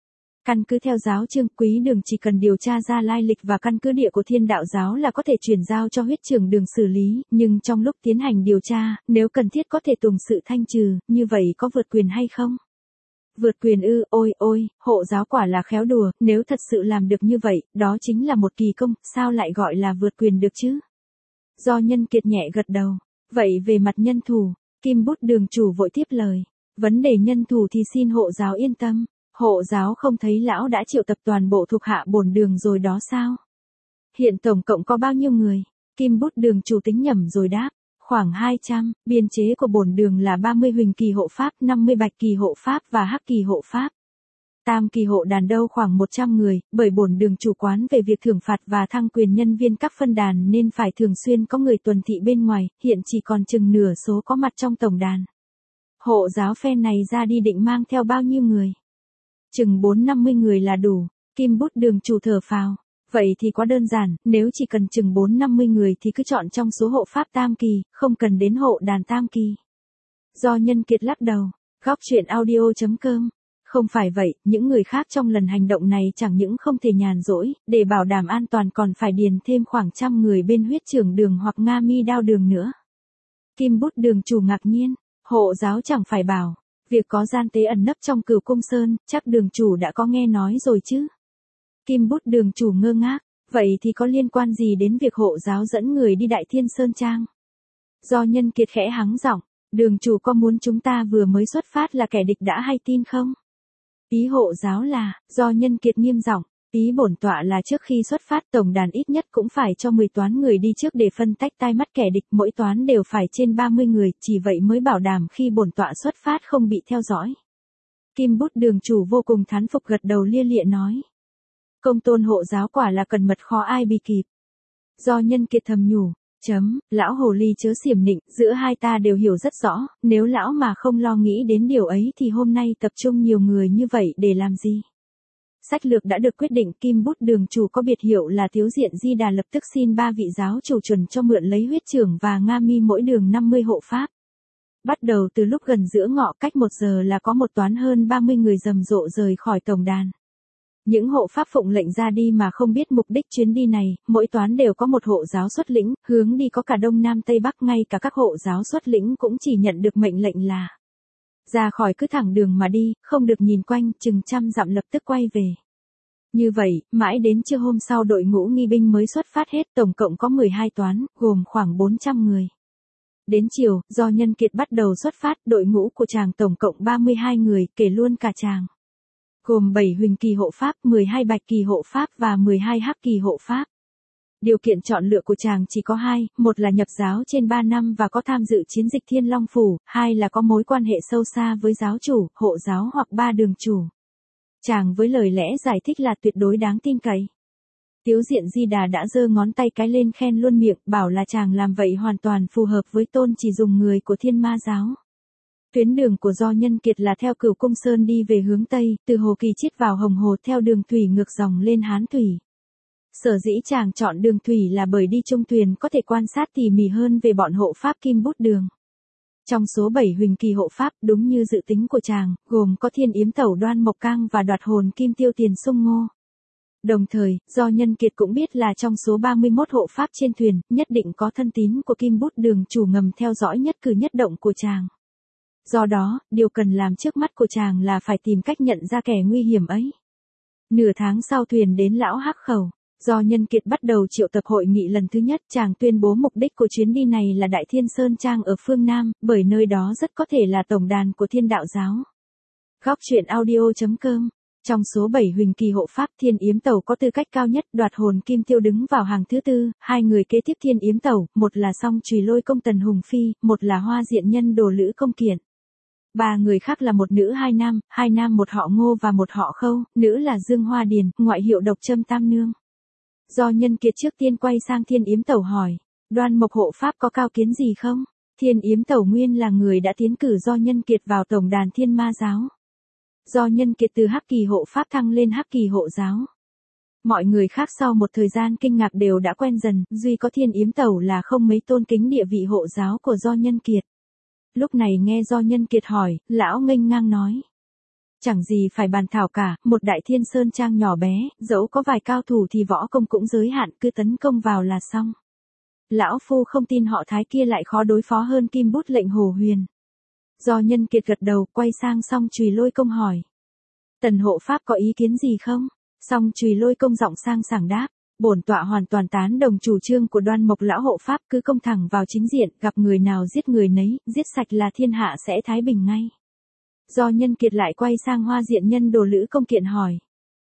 Căn cứ theo giáo chương, Quý Đường chỉ cần điều tra ra lai lịch và căn cứ địa của Thiên Đạo giáo là có thể chuyển giao cho Huyết Trưởng Đường xử lý, nhưng trong lúc tiến hành điều tra, nếu cần thiết có thể tùng sự thanh trừ, như vậy có vượt quyền hay không? Vượt quyền ư, ôi ôi, hộ giáo quả là khéo đùa, nếu thật sự làm được như vậy, đó chính là một kỳ công, sao lại gọi là vượt quyền được chứ? Do Nhân Kiệt nhẹ gật đầu. Vậy về mặt nhân thủ, Kim Bút Đường chủ vội tiếp lời. Vấn đề nhân thủ thì xin hộ giáo yên tâm, hộ giáo không thấy lão đã triệu tập toàn bộ thuộc hạ bổn đường rồi đó sao? Hiện tổng cộng có bao nhiêu người? Kim Bút Đường chủ tính nhẩm rồi đáp, khoảng hai trăm, biên chế của bổn đường là ba mươi huỳnh kỳ hộ pháp, năm mươi bạch kỳ hộ pháp và hắc kỳ hộ pháp. Tam kỳ hộ đàn đâu khoảng một trăm người, bởi bổn đường chủ quán về việc thưởng phạt và thăng quyền nhân viên các phân đàn nên phải thường xuyên có người tuần thị bên ngoài, hiện chỉ còn chừng nửa số có mặt trong tổng đàn. Hộ giáo phe này ra đi định mang theo bao nhiêu người? Chừng bốn năm mươi người là đủ, Kim Bút Đường chủ thở phào. Vậy thì quá đơn giản, nếu chỉ cần chừng bốn năm mươi người thì cứ chọn trong số hộ pháp tam kỳ, không cần đến hộ đàn tam kỳ. Do Nhân Kiệt lắc đầu, góc truyện audio chấm com. Không phải vậy, những người khác trong lần hành động này chẳng những không thể nhàn rỗi, để bảo đảm an toàn còn phải điền thêm khoảng trăm người bên huyết trưởng đường hoặc Nga Mi Đao đường nữa. Kim Bút Đường chủ ngạc nhiên, hộ giáo chẳng phải bảo, việc có gian tế ẩn nấp trong Cửu Cung Sơn, chắc đường chủ đã có nghe nói rồi chứ. Kim Bút Đường chủ ngơ ngác, vậy thì có liên quan gì đến việc hộ giáo dẫn người đi Đại Thiên Sơn Trang? Do Nhân Kiệt khẽ hắng giọng, đường chủ có muốn chúng ta vừa mới xuất phát là kẻ địch đã hay tin không? Ý hộ giáo là, do Nhân Kiệt nghiêm giọng, ý bổn tọa là trước khi xuất phát tổng đàn ít nhất cũng phải cho mười toán người đi trước để phân tách tai mắt kẻ địch, mỗi toán đều phải trên ba mươi người, chỉ vậy mới bảo đảm khi bổn tọa xuất phát không bị theo dõi. Kim Bút Đường chủ vô cùng thán phục gật đầu lia lịa nói. Công tôn hộ giáo quả là cần mật khó ai bì kịp. Do Nhân Kiệt thầm nhủ, chấm, lão hồ ly chớ xiểm nịnh, giữa hai ta đều hiểu rất rõ, nếu lão mà không lo nghĩ đến điều ấy thì hôm nay tập trung nhiều người như vậy để làm gì? Sách lược đã được quyết định, Kim Bút Đường chủ có biệt hiệu là Thiếu Diện Di Đà lập tức xin ba vị giáo chủ chuẩn cho mượn lấy huyết trưởng và Nga Mi mỗi đường năm mươi hộ pháp. Bắt đầu từ lúc gần giữa ngọ cách một giờ là có một toán hơn ba mươi người rầm rộ rời khỏi tổng đàn. Những hộ pháp phụng lệnh ra đi mà không biết mục đích chuyến đi này, mỗi toán đều có một hộ giáo xuất lĩnh, hướng đi có cả Đông Nam Tây Bắc, ngay cả các hộ giáo xuất lĩnh cũng chỉ nhận được mệnh lệnh là ra khỏi cứ thẳng đường mà đi, không được nhìn quanh, chừng trăm dặm lập tức quay về. Như vậy, mãi đến trưa hôm sau đội ngũ nghi binh mới xuất phát hết, tổng cộng có mười hai toán, gồm khoảng bốn trăm người. Đến chiều, do Nhân Kiệt bắt đầu xuất phát, đội ngũ của chàng tổng cộng ba mươi hai người, kể luôn cả chàng. Gồm bảy huỳnh kỳ hộ pháp, mười hai bạch kỳ hộ pháp và mười hai hắc kỳ hộ pháp. Điều kiện chọn lựa của chàng chỉ có hai, một là nhập giáo trên ba năm và có tham dự chiến dịch Thiên Long Phủ, hai là có mối quan hệ sâu xa với giáo chủ, hộ giáo hoặc ba đường chủ. Chàng với lời lẽ giải thích là tuyệt đối đáng tin cậy. Tiếu Diện Di Đà đã giơ ngón tay cái lên khen luôn miệng, bảo là chàng làm vậy hoàn toàn phù hợp với tôn chỉ dùng người của Thiên Ma giáo. Tuyến đường của Do Nhân Kiệt là theo Cửu Cung Sơn đi về hướng Tây, từ Hồ Kỳ Chít vào Hồng Hồ theo đường thủy ngược dòng lên Hán Thủy. Sở dĩ chàng chọn đường thủy là bởi đi chung thuyền có thể quan sát tỉ mỉ hơn về bọn hộ pháp Kim Bút Đường. Trong số bảy huỳnh kỳ hộ pháp, đúng như dự tính của chàng, gồm có Thiên Yếm Tẩu Đoan Mộc Cang và Đoạt Hồn Kim Tiêu Tiền Sung Ngô. Đồng thời, Do Nhân Kiệt cũng biết là trong số ba mươi mốt hộ pháp trên thuyền, nhất định có thân tín của Kim Bút Đường chủ ngầm theo dõi nhất cử nhất động của chàng. Do đó, điều cần làm trước mắt của chàng là phải tìm cách nhận ra kẻ nguy hiểm ấy. Nửa tháng sau thuyền đến Lão Hắc Khẩu, Do Nhân Kiệt bắt đầu triệu tập hội nghị lần thứ nhất, chàng tuyên bố mục đích của chuyến đi này là Đại Thiên Sơn Trang ở phương Nam, bởi nơi đó rất có thể là tổng đàn của Thiên Đạo giáo. Góc truyện audio chấm com. Trong số bảy huỳnh kỳ hộ pháp, Thiên Yếm Tẩu có tư cách cao nhất, Đoạt Hồn Kim Tiêu đứng vào hàng thứ tư, hai người kế tiếp Thiên Yếm Tẩu, một là Song Chùy Lôi Công Tần Hùng Phi, một là Hoa Diện Nhân Đồ Lữ Công Kiện. Ba người khác là một nữ hai nam, hai nam một họ Ngô và một họ Khâu, nữ là Dương Hoa Điền, ngoại hiệu Độc Châm Tam Nương. Do Nhân Kiệt trước tiên quay sang Thiên Yếm Tẩu hỏi, Đoan Mộc hộ pháp có cao kiến gì không? Thiên Yếm Tẩu nguyên là người đã tiến cử Do Nhân Kiệt vào tổng đàn Thiên Ma giáo. Do Nhân Kiệt từ hắc kỳ hộ pháp thăng lên hắc kỳ hộ giáo. Mọi người khác sau một thời gian kinh ngạc đều đã quen dần, duy có Thiên Yếm Tẩu là không mấy tôn kính địa vị hộ giáo của Do Nhân Kiệt. Lúc này nghe Do Nhân Kiệt hỏi, lão nghênh ngang nói. Chẳng gì phải bàn thảo cả, một Đại Thiên Sơn Trang nhỏ bé, dẫu có vài cao thủ thì võ công cũng giới hạn, cứ tấn công vào là xong. Lão phu không tin họ Thái kia lại khó đối phó hơn Kim Bút lệnh Hồ Huyền. Do Nhân Kiệt gật đầu, quay sang Song Chùy Lôi Công hỏi. Tần hộ pháp có ý kiến gì không? Song Chùy Lôi Công giọng sang sảng đáp. Bổn tọa hoàn toàn tán đồng chủ trương của Đoan Mộc lão hộ pháp, cứ công thẳng vào chính diện, gặp người nào giết người nấy, giết sạch là thiên hạ sẽ thái bình ngay. Do Nhân Kiệt lại quay sang Hoa Diện Nhân Đồ Lữ Công Kiện hỏi.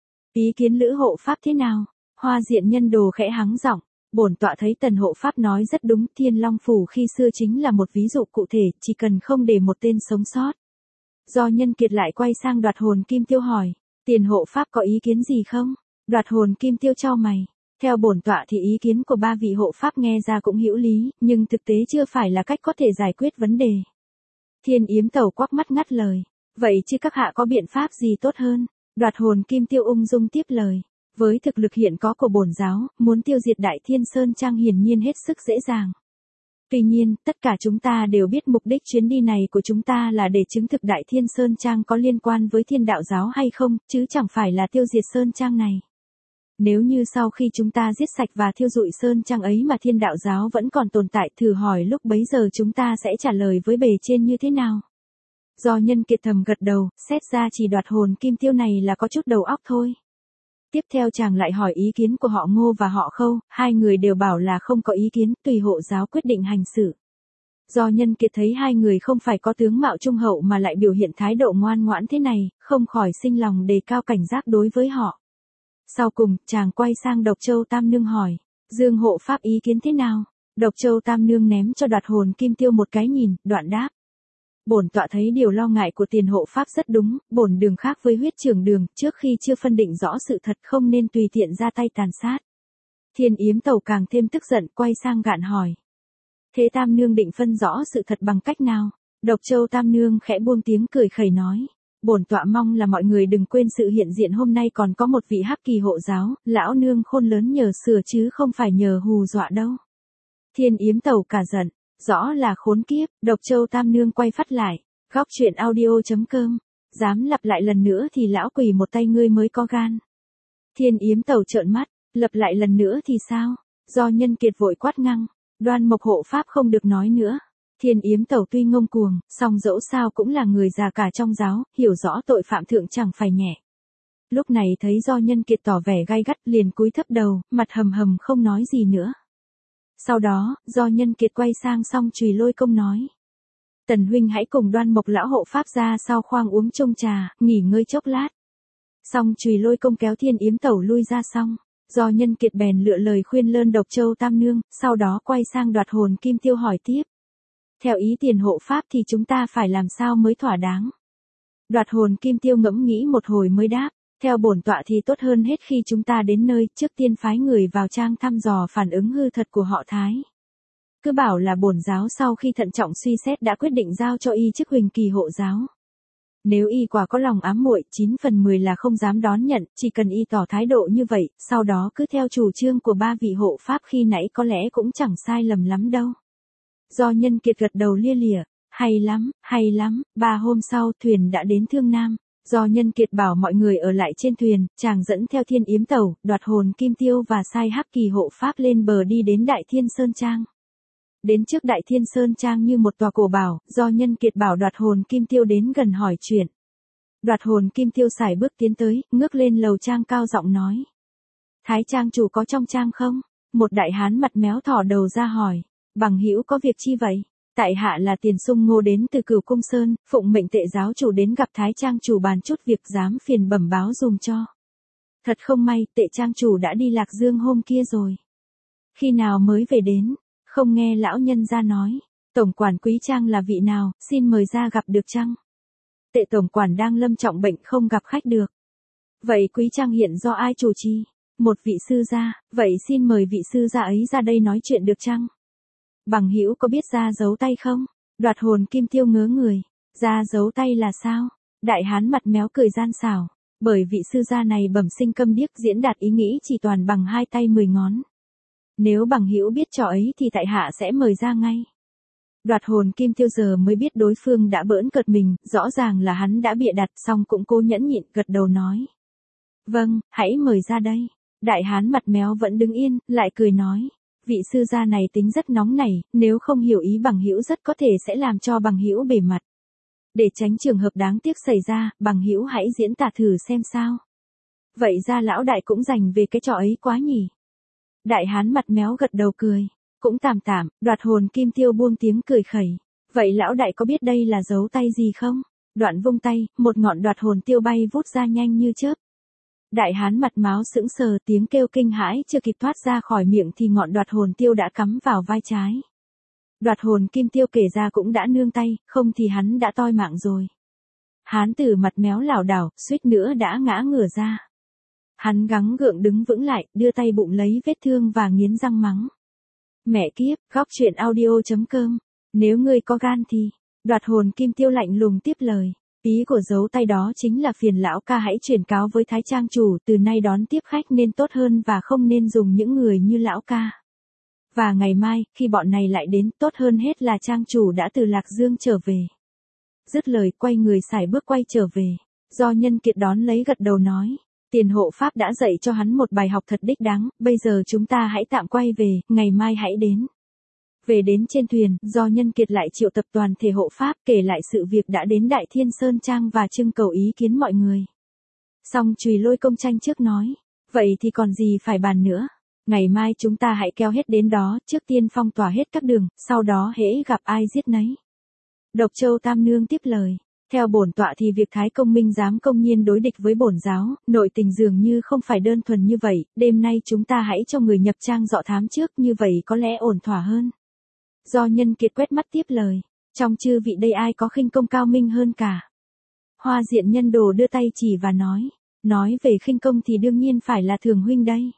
Ý kiến Lữ hộ pháp thế nào? Hoa Diện Nhân Đồ khẽ hắng giọng. Bổn tọa thấy Tần hộ pháp nói rất đúng, Thiên Long Phủ khi xưa chính là một ví dụ cụ thể, chỉ cần không để một tên sống sót. Do Nhân Kiệt lại quay sang Đoạt Hồn Kim Tiêu hỏi. Tiền hộ pháp có ý kiến gì không? Đoạt Hồn Kim Tiêu chau mày. Theo bổn tọa thì ý kiến của ba vị hộ pháp nghe ra cũng hữu lý, nhưng thực tế chưa phải là cách có thể giải quyết vấn đề. Thiên Yếm Tẩu quắc mắt ngắt lời. Vậy chứ các hạ có biện pháp gì tốt hơn? Đoạt Hồn Kim Tiêu ung dung tiếp lời. Với thực lực hiện có của bổn giáo, muốn tiêu diệt Đại Thiên Sơn Trang hiển nhiên hết sức dễ dàng. Tuy nhiên, tất cả chúng ta đều biết mục đích chuyến đi này của chúng ta là để chứng thực Đại Thiên Sơn Trang có liên quan với Thiên Đạo Giáo hay không, chứ chẳng phải là tiêu diệt Sơn Trang này. Nếu như sau khi chúng ta giết sạch và thiêu rụi Sơn Trang ấy mà Thiên Đạo Giáo vẫn còn tồn tại, thử hỏi lúc bấy giờ chúng ta sẽ trả lời với bề trên như thế nào? Do Nhân Kiệt thầm gật đầu, xét ra chỉ Đoạt Hồn Kim Tiêu này là có chút đầu óc thôi. Tiếp theo chàng lại hỏi ý kiến của họ Ngô và họ Khâu, hai người đều bảo là không có ý kiến, tùy hộ giáo quyết định hành xử. Do Nhân Kiệt thấy hai người không phải có tướng mạo trung hậu mà lại biểu hiện thái độ ngoan ngoãn thế này, không khỏi sinh lòng đề cao cảnh giác đối với họ. Sau cùng, chàng quay sang Độc Châu Tam Nương hỏi, Dương hộ pháp ý kiến thế nào? Độc Châu Tam Nương ném cho Đoạt Hồn Kim Tiêu một cái nhìn, đoạn đáp. Bổn tọa thấy điều lo ngại của Tiền hộ pháp rất đúng, bổn đường khác với Huyết Trường Đường, trước khi chưa phân định rõ sự thật không nên tùy tiện ra tay tàn sát. Thiên Yếm Tẩu càng thêm tức giận, quay sang Gạn hỏi. Thế Tam Nương định phân rõ sự thật bằng cách nào? Độc Châu Tam Nương khẽ buông tiếng cười khẩy nói. Bổn tọa mong là mọi người đừng quên sự hiện diện hôm nay còn có một vị Hắc Kỳ hộ giáo, lão nương khôn lớn nhờ sửa chứ không phải nhờ hù dọa đâu. Thiên Yếm Tẩu cả giận. Rõ là khốn kiếp, Độc Châu Tam Nương quay phát lại. Góc truyện audio chấm com. Dám lặp lại lần nữa thì lão quỷ một tay ngươi mới có gan. Thiên Yếm Tẩu trợn mắt, lặp lại lần nữa thì sao? Do Nhân Kiệt vội quát ngăn. Đoan Mộc hộ pháp không được nói nữa. Thiên Yếm Tẩu tuy ngông cuồng, song dẫu sao cũng là người già cả trong giáo, hiểu rõ tội phạm thượng chẳng phải nhẹ. Lúc này thấy Do Nhân Kiệt tỏ vẻ gay gắt liền cúi thấp đầu, mặt hầm hầm không nói gì nữa. Sau đó, Do Nhân Kiệt quay sang Song Chùy Lôi Công nói. Tần huynh hãy cùng Đoan Mộc lão hộ pháp ra sau khoang uống chung trà, nghỉ ngơi chốc lát. Song Chùy Lôi Công kéo Thiên Yếm Tẩu lui ra xong. Do Nhân Kiệt bèn lựa lời khuyên lơn Độc Châu Tam Nương, sau đó quay sang Đoạt Hồn Kim Tiêu hỏi tiếp. Theo ý Tiền hộ pháp thì chúng ta phải làm sao mới thỏa đáng? Đoạt Hồn Kim Tiêu ngẫm nghĩ một hồi mới đáp. Theo bổn tọa thì tốt hơn hết khi chúng ta đến nơi, trước tiên phái người vào trang thăm dò phản ứng hư thật của họ Thái. Cứ bảo là bổn giáo sau khi thận trọng suy xét đã quyết định giao cho y chức Huỳnh Kỳ hộ giáo. Nếu y quả có lòng ám muội, chín phần mười là không dám đón nhận, chỉ cần y tỏ thái độ như vậy, sau đó cứ theo chủ trương của ba vị hộ pháp khi nãy có lẽ cũng chẳng sai lầm lắm đâu. Do Nhân Kiệt gật đầu lia lịa, hay lắm, hay lắm. Ba hôm sau thuyền đã đến Thương Nam. Do Nhân Kiệt bảo mọi người ở lại trên thuyền, chàng dẫn theo Thiên Yếm Tẩu, Đoạt Hồn Kim Tiêu và sai Hắc Kỳ hộ pháp lên bờ đi đến Đại Thiên Sơn Trang. Đến trước Đại Thiên Sơn Trang như một tòa cổ bảo, Do Nhân Kiệt bảo Đoạt Hồn Kim Tiêu đến gần hỏi chuyện. Đoạt Hồn Kim Tiêu sải bước tiến tới, ngước lên lầu trang cao giọng nói. Thái trang chủ có trong trang không? Một đại hán mặt méo thỏ đầu ra hỏi. Bằng hữu có việc chi vậy? Tại hạ là Tiền Sung Ngô đến từ Cửu Cung Sơn, phụng mệnh Tệ giáo chủ đến gặp Thái trang chủ bàn chút việc dám phiền bẩm báo dùm cho. Thật không may, Tệ trang chủ đã đi Lạc Dương hôm kia rồi. Khi nào mới về đến? Không nghe lão nhân ra nói. Tổng quản Quý Trang là vị nào, xin mời ra gặp được chăng? Tệ tổng quản đang lâm trọng bệnh không gặp khách được. Vậy Quý Trang hiện do ai chủ trì? Một vị sư gia, vậy xin mời vị sư gia ấy ra đây nói chuyện được chăng? Bằng hữu có biết ra giấu tay không? Đoạt Hồn Kim Tiêu ngớ người. Ra giấu tay là sao? Đại hán mặt méo cười gian xảo. Bởi vị sư gia này bẩm sinh câm điếc, diễn đạt ý nghĩ chỉ toàn bằng hai tay mười ngón. Nếu bằng hữu biết trò ấy thì tại hạ sẽ mời ra ngay. Đoạt Hồn Kim Tiêu giờ mới biết đối phương đã bỡn cợt mình, rõ ràng là hắn đã bịa đặt, xong cũng cố nhẫn nhịn gật đầu nói. Vâng, hãy mời ra đây. Đại hán mặt méo vẫn đứng yên, lại cười nói. Vị sư gia này tính rất nóng nảy, nếu không hiểu ý bằng hữu rất có thể sẽ làm cho bằng hữu bề mặt. Để tránh trường hợp đáng tiếc xảy ra, bằng hữu hãy diễn tả thử xem sao. Vậy ra lão đại cũng dành về cái trò ấy quá nhỉ. Đại hán mặt méo gật đầu cười. Cũng tạm tạm. Đoạt Hồn Kim Tiêu buông tiếng cười khẩy. Vậy lão đại có biết đây là dấu tay gì không? Đoạn vung tay, một ngọn đoạt hồn tiêu bay vút ra nhanh như chớp. Đại hán mặt máu sững sờ, tiếng kêu kinh hãi chưa kịp thoát ra khỏi miệng thì ngọn đoạt hồn tiêu đã cắm vào vai trái. Đoạt hồn kim tiêu kể ra cũng đã nương tay, không thì hắn đã toi mạng rồi. Hán tử mặt méo lảo đảo, suýt nữa đã ngã ngửa ra. Hắn gắng gượng đứng vững lại, đưa tay bụng lấy vết thương và nghiến răng mắng. Mẹ kiếp, góc truyện audio chấm com. Nếu ngươi có gan thì, đoạt hồn kim tiêu lạnh lùng tiếp lời. Ý của dấu tay đó chính là phiền lão ca hãy truyền cáo với Thái Trang chủ từ nay đón tiếp khách nên tốt hơn và không nên dùng những người như lão ca. Và ngày mai, khi bọn này lại đến, tốt hơn hết là Trang chủ đã từ Lạc Dương trở về. Dứt lời quay người sải bước quay trở về. Do Nhân Kiệt đón lấy gật đầu nói. Tiền hộ pháp đã dạy cho hắn một bài học thật đích đáng, bây giờ chúng ta hãy tạm quay về, ngày mai hãy đến. Về đến trên thuyền, Do Nhân Kiệt lại triệu tập toàn thể hộ pháp kể lại sự việc đã đến Đại Thiên Sơn Trang và trưng cầu ý kiến mọi người. Xong Chùy Lôi Công tranh trước nói, vậy thì còn gì phải bàn nữa. Ngày mai chúng ta hãy kéo hết đến đó, trước tiên phong tỏa hết các đường, sau đó hễ gặp ai giết nấy. Độc Châu Tam Nương tiếp lời. Theo bổn tọa thì việc Thái Công Minh dám công nhiên đối địch với bổn giáo, nội tình dường như không phải đơn thuần như vậy, đêm nay chúng ta hãy cho người nhập trang dọ thám trước, như vậy có lẽ ổn thỏa hơn. Do Nhân Kiệt quét mắt tiếp lời, trong chư vị đây ai có khinh công cao minh hơn cả. Hoa Diện Nhân Đồ đưa tay chỉ và nói, nói về khinh công thì đương nhiên phải là Thường huynh đây.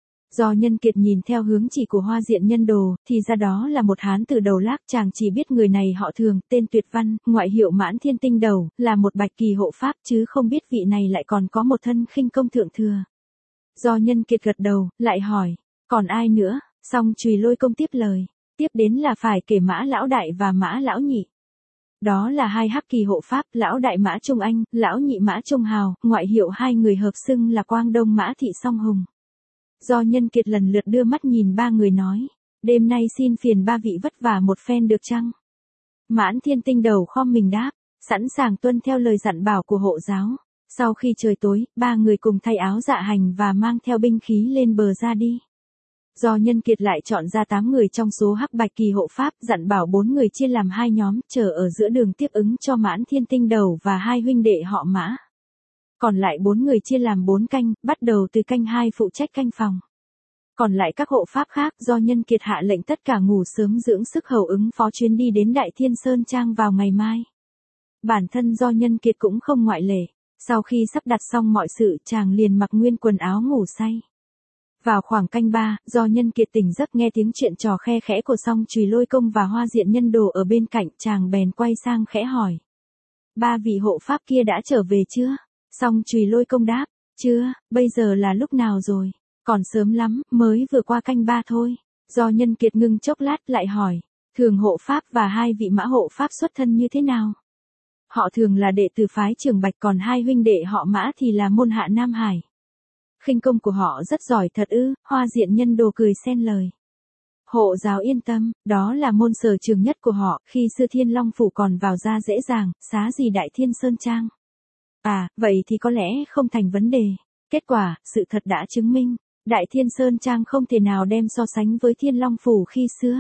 Do Nhân Kiệt nhìn theo hướng chỉ của Hoa Diện Nhân Đồ, thì ra đó là một hán từ đầu lác, chàng chỉ biết người này họ Thường, tên Tuyệt Văn, ngoại hiệu Mãn Thiên Tinh Đầu, là một bạch kỳ hộ pháp chứ không biết vị này lại còn có một thân khinh công thượng thừa. Do Nhân Kiệt gật đầu, lại hỏi, còn ai nữa, xong Chùy Lôi Công tiếp lời, tiếp đến là phải kể Mã Lão Đại và Mã Lão Nhị. Đó là hai hắc kỳ hộ pháp, Lão Đại Mã Trung Anh, Lão Nhị Mã Trung Hào, ngoại hiệu hai người hợp xưng là Quang Đông Mã Thị Song Hùng. Do Nhân Kiệt lần lượt đưa mắt nhìn ba người nói, đêm nay xin phiền ba vị vất vả một phen được chăng? Mãn Thiên Tinh Đầu khom mình đáp, sẵn sàng tuân theo lời dặn bảo của hộ giáo. Sau khi trời tối, ba người cùng thay áo dạ hành và mang theo binh khí lên bờ ra đi. Do Nhân Kiệt lại chọn ra tám người trong số hắc bạch kỳ hộ pháp, dặn bảo bốn người chia làm hai nhóm, chờ ở giữa đường tiếp ứng cho Mãn Thiên Tinh Đầu và hai huynh đệ họ Mã. Còn lại bốn người chia làm bốn canh, bắt đầu từ canh hai phụ trách canh phòng. Còn lại các hộ pháp khác do Nhân Kiệt hạ lệnh tất cả ngủ sớm dưỡng sức hầu ứng phó chuyến đi đến Đại Thiên Sơn Trang vào ngày mai. Bản thân Do Nhân Kiệt cũng không ngoại lệ, sau khi sắp đặt xong mọi sự chàng liền mặc nguyên quần áo ngủ say. Vào khoảng canh ba, Do Nhân Kiệt tỉnh giấc nghe tiếng chuyện trò khe khẽ của Song Chùy Lôi Công và Hoa Diện Nhân Đồ ở bên cạnh, chàng bèn quay sang khẽ hỏi. Ba vị hộ pháp kia đã trở về chưa? Song Chùy Lôi Công đáp, chưa, bây giờ là lúc nào rồi? Còn sớm lắm, mới vừa qua canh ba thôi. Do Nhân Kiệt ngưng chốc lát lại hỏi, Thường hộ pháp và hai vị Mã hộ pháp xuất thân như thế nào? Họ Thường là đệ tử phái Trường Bạch, còn hai huynh đệ họ Mã thì là môn hạ Nam Hải. Khinh công của họ rất giỏi thật ư? Hoa Diện Nhân Đồ cười xen lời. Hộ giáo yên tâm, đó là môn sở trường nhất của họ, khi xưa Thiên Long Phủ còn vào ra dễ dàng, xá gì Đại Thiên Sơn Trang. À, vậy thì có lẽ không thành vấn đề. Kết quả, sự thật đã chứng minh, Đại Thiên Sơn Trang không thể nào đem so sánh với Thiên Long Phủ khi xưa.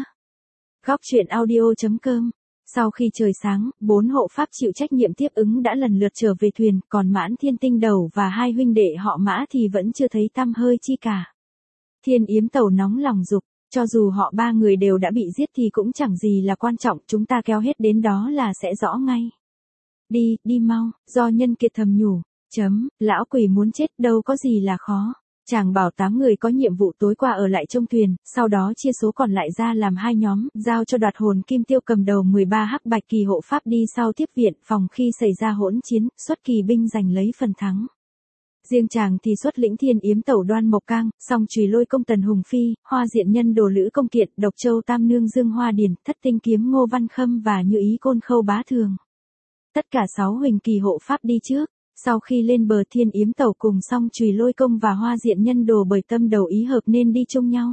Góc truyện audio chấm com. Sau khi trời sáng, bốn hộ pháp chịu trách nhiệm tiếp ứng đã lần lượt trở về thuyền, còn Mãn Thiên Tinh Đầu và hai huynh đệ họ Mã thì vẫn chưa thấy tăm hơi chi cả. Thiên Yếm Tẩu nóng lòng giục, cho dù họ ba người đều đã bị giết thì cũng chẳng gì là quan trọng, chúng ta kéo hết đến đó là sẽ rõ ngay. Đi, đi mau, Do Nhân Kiệt thầm nhủ, chấm, lão quỷ muốn chết đâu có gì là khó. Chàng bảo tám người có nhiệm vụ tối qua ở lại trong thuyền, sau đó chia số còn lại ra làm hai nhóm, giao cho Đoạt Hồn Kim Tiêu cầm đầu mười ba hắc bạch kỳ hộ pháp đi sau tiếp viện, phòng khi xảy ra hỗn chiến, xuất kỳ binh giành lấy phần thắng. Riêng chàng thì xuất lĩnh Thiên Yếm Tẩu Đoan Mộc Cang, Song Chùy Lôi Công Tần Hùng Phi, Hoa Diện Nhân Đồ Lữ Công Kiện, Độc Châu Tam Nương Dương Hoa Điền, Thất Tinh Kiếm Ngô Văn Khâm và Như Ý Côn Khâu Bá Thường. Tất cả sáu huỳnh kỳ hộ pháp đi trước. Sau khi lên bờ, Thiên Yếm Tẩu cùng Song Chùy Lôi Công và Hoa Diện Nhân Đồ bởi tâm đầu ý hợp nên đi chung nhau.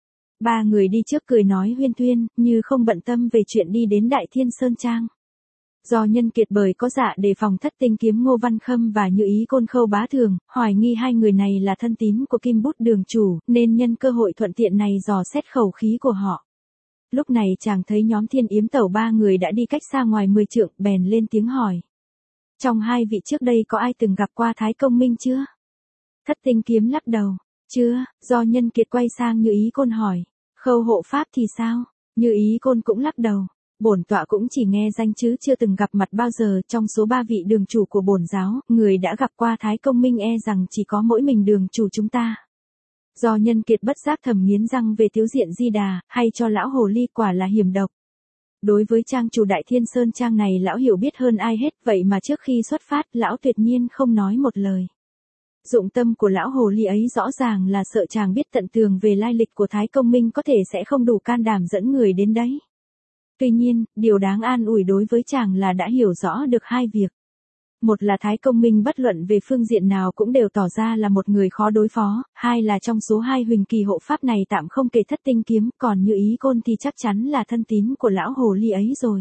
Ba người đi trước cười nói huyên thuyên, như không bận tâm về chuyện đi đến Đại Thiên Sơn Trang. Do Nhân Kiệt bởi có dạ đề phòng Thất Tinh Kiếm Ngô Văn Khâm và Như Ý Côn Khâu Bá Thường, hoài nghi hai người này là thân tín của Kim Bút Đường chủ, nên nhân cơ hội thuận tiện này dò xét khẩu khí của họ. Lúc này chàng thấy nhóm Thiên Yếm Tẩu ba người đã đi cách xa ngoài mười trượng, bèn lên tiếng hỏi. Trong hai vị trước đây có ai từng gặp qua Thái Công Minh chưa? Thất Tinh Kiếm lắc đầu. Chưa, do Nhân Kiệt quay sang Như Ý Côn hỏi. Khâu hộ pháp thì sao? Như Ý Côn cũng lắc đầu. Bổn tọa cũng chỉ nghe danh chứ chưa từng gặp mặt bao giờ. Trong số ba vị đường chủ của bổn giáo, người đã gặp qua Thái Công Minh e rằng chỉ có mỗi mình đường chủ chúng ta. Do Nhân Kiệt bất giác thầm nghiến răng về Tiếu Diện Di Đà, hay cho lão hồ ly quả là hiểm độc. Đối với trang chủ Đại Thiên Sơn Trang này lão hiểu biết hơn ai hết, vậy mà trước khi xuất phát, lão tuyệt nhiên không nói một lời. Dụng tâm của lão hồ ly ấy rõ ràng là sợ chàng biết tận tường về lai lịch của Thái Công Minh có thể sẽ không đủ can đảm dẫn người đến đấy. Tuy nhiên, điều đáng an ủi đối với chàng là đã hiểu rõ được hai việc. Một là Thái Công Minh bất luận về phương diện nào cũng đều tỏ ra là một người khó đối phó, hai là trong số hai huỳnh kỳ hộ pháp này tạm không kể Thất Tinh Kiếm, còn Như Ý Côn thì chắc chắn là thân tín của lão hồ ly ấy rồi.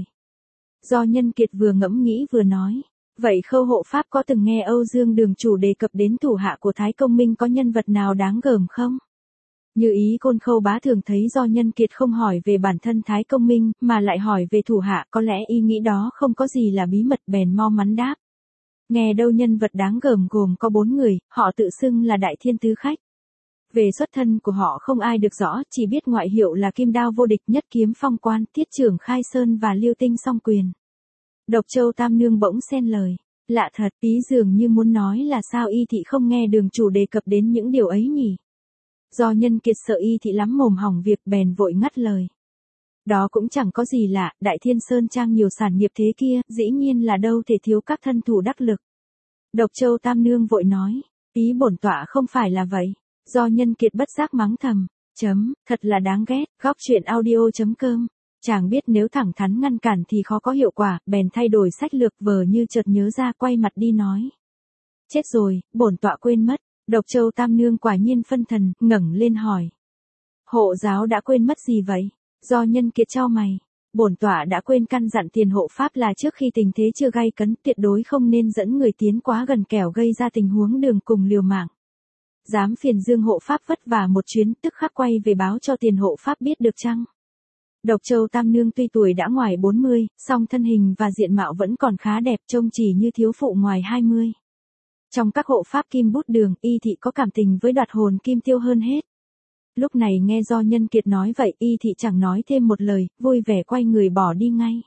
Do Nhân Kiệt vừa ngẫm nghĩ vừa nói, vậy Khâu hộ pháp có từng nghe Âu Dương đường chủ đề cập đến thủ hạ của Thái Công Minh có nhân vật nào đáng gờm không? Như Ý Côn Khâu bá thường thấy Do Nhân Kiệt không hỏi về bản thân Thái Công Minh, mà lại hỏi về thủ hạ, có lẽ ý nghĩ đó không có gì là bí mật, bèn mau mắn đáp. Nghe đâu nhân vật đáng gờm gồm có bốn người, họ tự xưng là Đại Thiên Tứ Khách. Về xuất thân của họ không ai được rõ, chỉ biết ngoại hiệu là Kim Đao Vô Địch, Nhất Kiếm Phong Quan, Thiết Trưởng Khai Sơn và Liêu Tinh Song Quyền. Độc Châu Tam Nương bỗng xen lời. Lạ thật, ý dường như muốn nói là sao y thị không nghe đường chủ đề cập đến những điều ấy nhỉ? Do Nhân Kiệt sợ y thị lắm mồm hỏng việc bèn vội ngắt lời. Đó cũng chẳng có gì lạ, Đại Thiên Sơn Trang nhiều sản nghiệp thế kia, dĩ nhiên là đâu thể thiếu các thân thủ đắc lực. Độc Châu Tam Nương vội nói, ý bổn tọa không phải là vậy. Do Nhân Kiệt bất giác mắng thầm, chấm, thật là đáng ghét, góc truyện audio chấm com. Chàng biết nếu thẳng thắn ngăn cản thì khó có hiệu quả, bèn thay đổi sách lược, vờ như chợt nhớ ra quay mặt đi nói. Chết rồi, bổn tọa quên mất. Độc Châu Tam Nương quả nhiên phân thần, ngẩng lên hỏi. Hộ giáo đã quên mất gì vậy? Do Nhân Kiệt chau mày. Bổn tọa đã quên căn dặn Tiền hộ pháp là trước khi tình thế chưa gay cấn, tuyệt đối không nên dẫn người tiến quá gần kẻo gây ra tình huống đường cùng liều mạng. Dám phiền Dương hộ pháp vất vả một chuyến, tức khắc quay về báo cho Tiền hộ pháp biết được chăng? Độc Châu Tam Nương tuy tuổi đã ngoài bốn mươi, song thân hình và diện mạo vẫn còn khá đẹp, trông chỉ như thiếu phụ ngoài hai mươi. Trong các hộ pháp Kim Bút Đường, y thị có cảm tình với Đoạt Hồn Kim Tiêu hơn hết. Lúc này nghe Do Nhân Kiệt nói vậy, y thị chẳng nói thêm một lời, vui vẻ quay người bỏ đi ngay.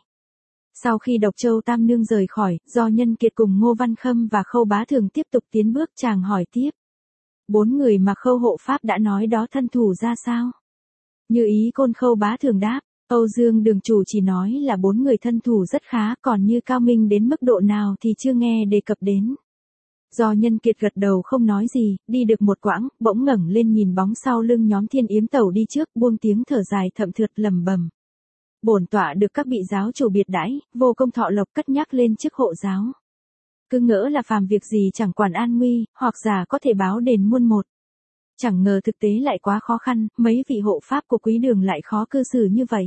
Sau khi Độc Châu Tam Nương rời khỏi, Do Nhân Kiệt cùng Ngô Văn Khâm và Khâu bá thường tiếp tục tiến bước, chàng hỏi tiếp. Bốn người mà Khâu hộ pháp đã nói đó thân thủ ra sao? Như Ý Côn Khâu bá thường đáp, Âu Dương đường chủ chỉ nói là bốn người thân thủ rất khá, còn như cao minh đến mức độ nào thì chưa nghe đề cập đến. Do Nhân Kiệt gật đầu không nói gì, đi được một quãng, bỗng ngẩng lên nhìn bóng sau lưng nhóm Thiên Yếm Tẩu đi trước, buông tiếng thở dài thậm thượt lẩm bẩm. Bổn tọa được các vị giáo chủ biệt đãi, vô công thọ lộc cất nhắc lên chức hộ giáo. Cứ ngỡ là phàm việc gì chẳng quản an nguy, hoặc giả có thể báo đền muôn một. Chẳng ngờ thực tế lại quá khó khăn, mấy vị hộ pháp của quý đường lại khó cư xử như vậy.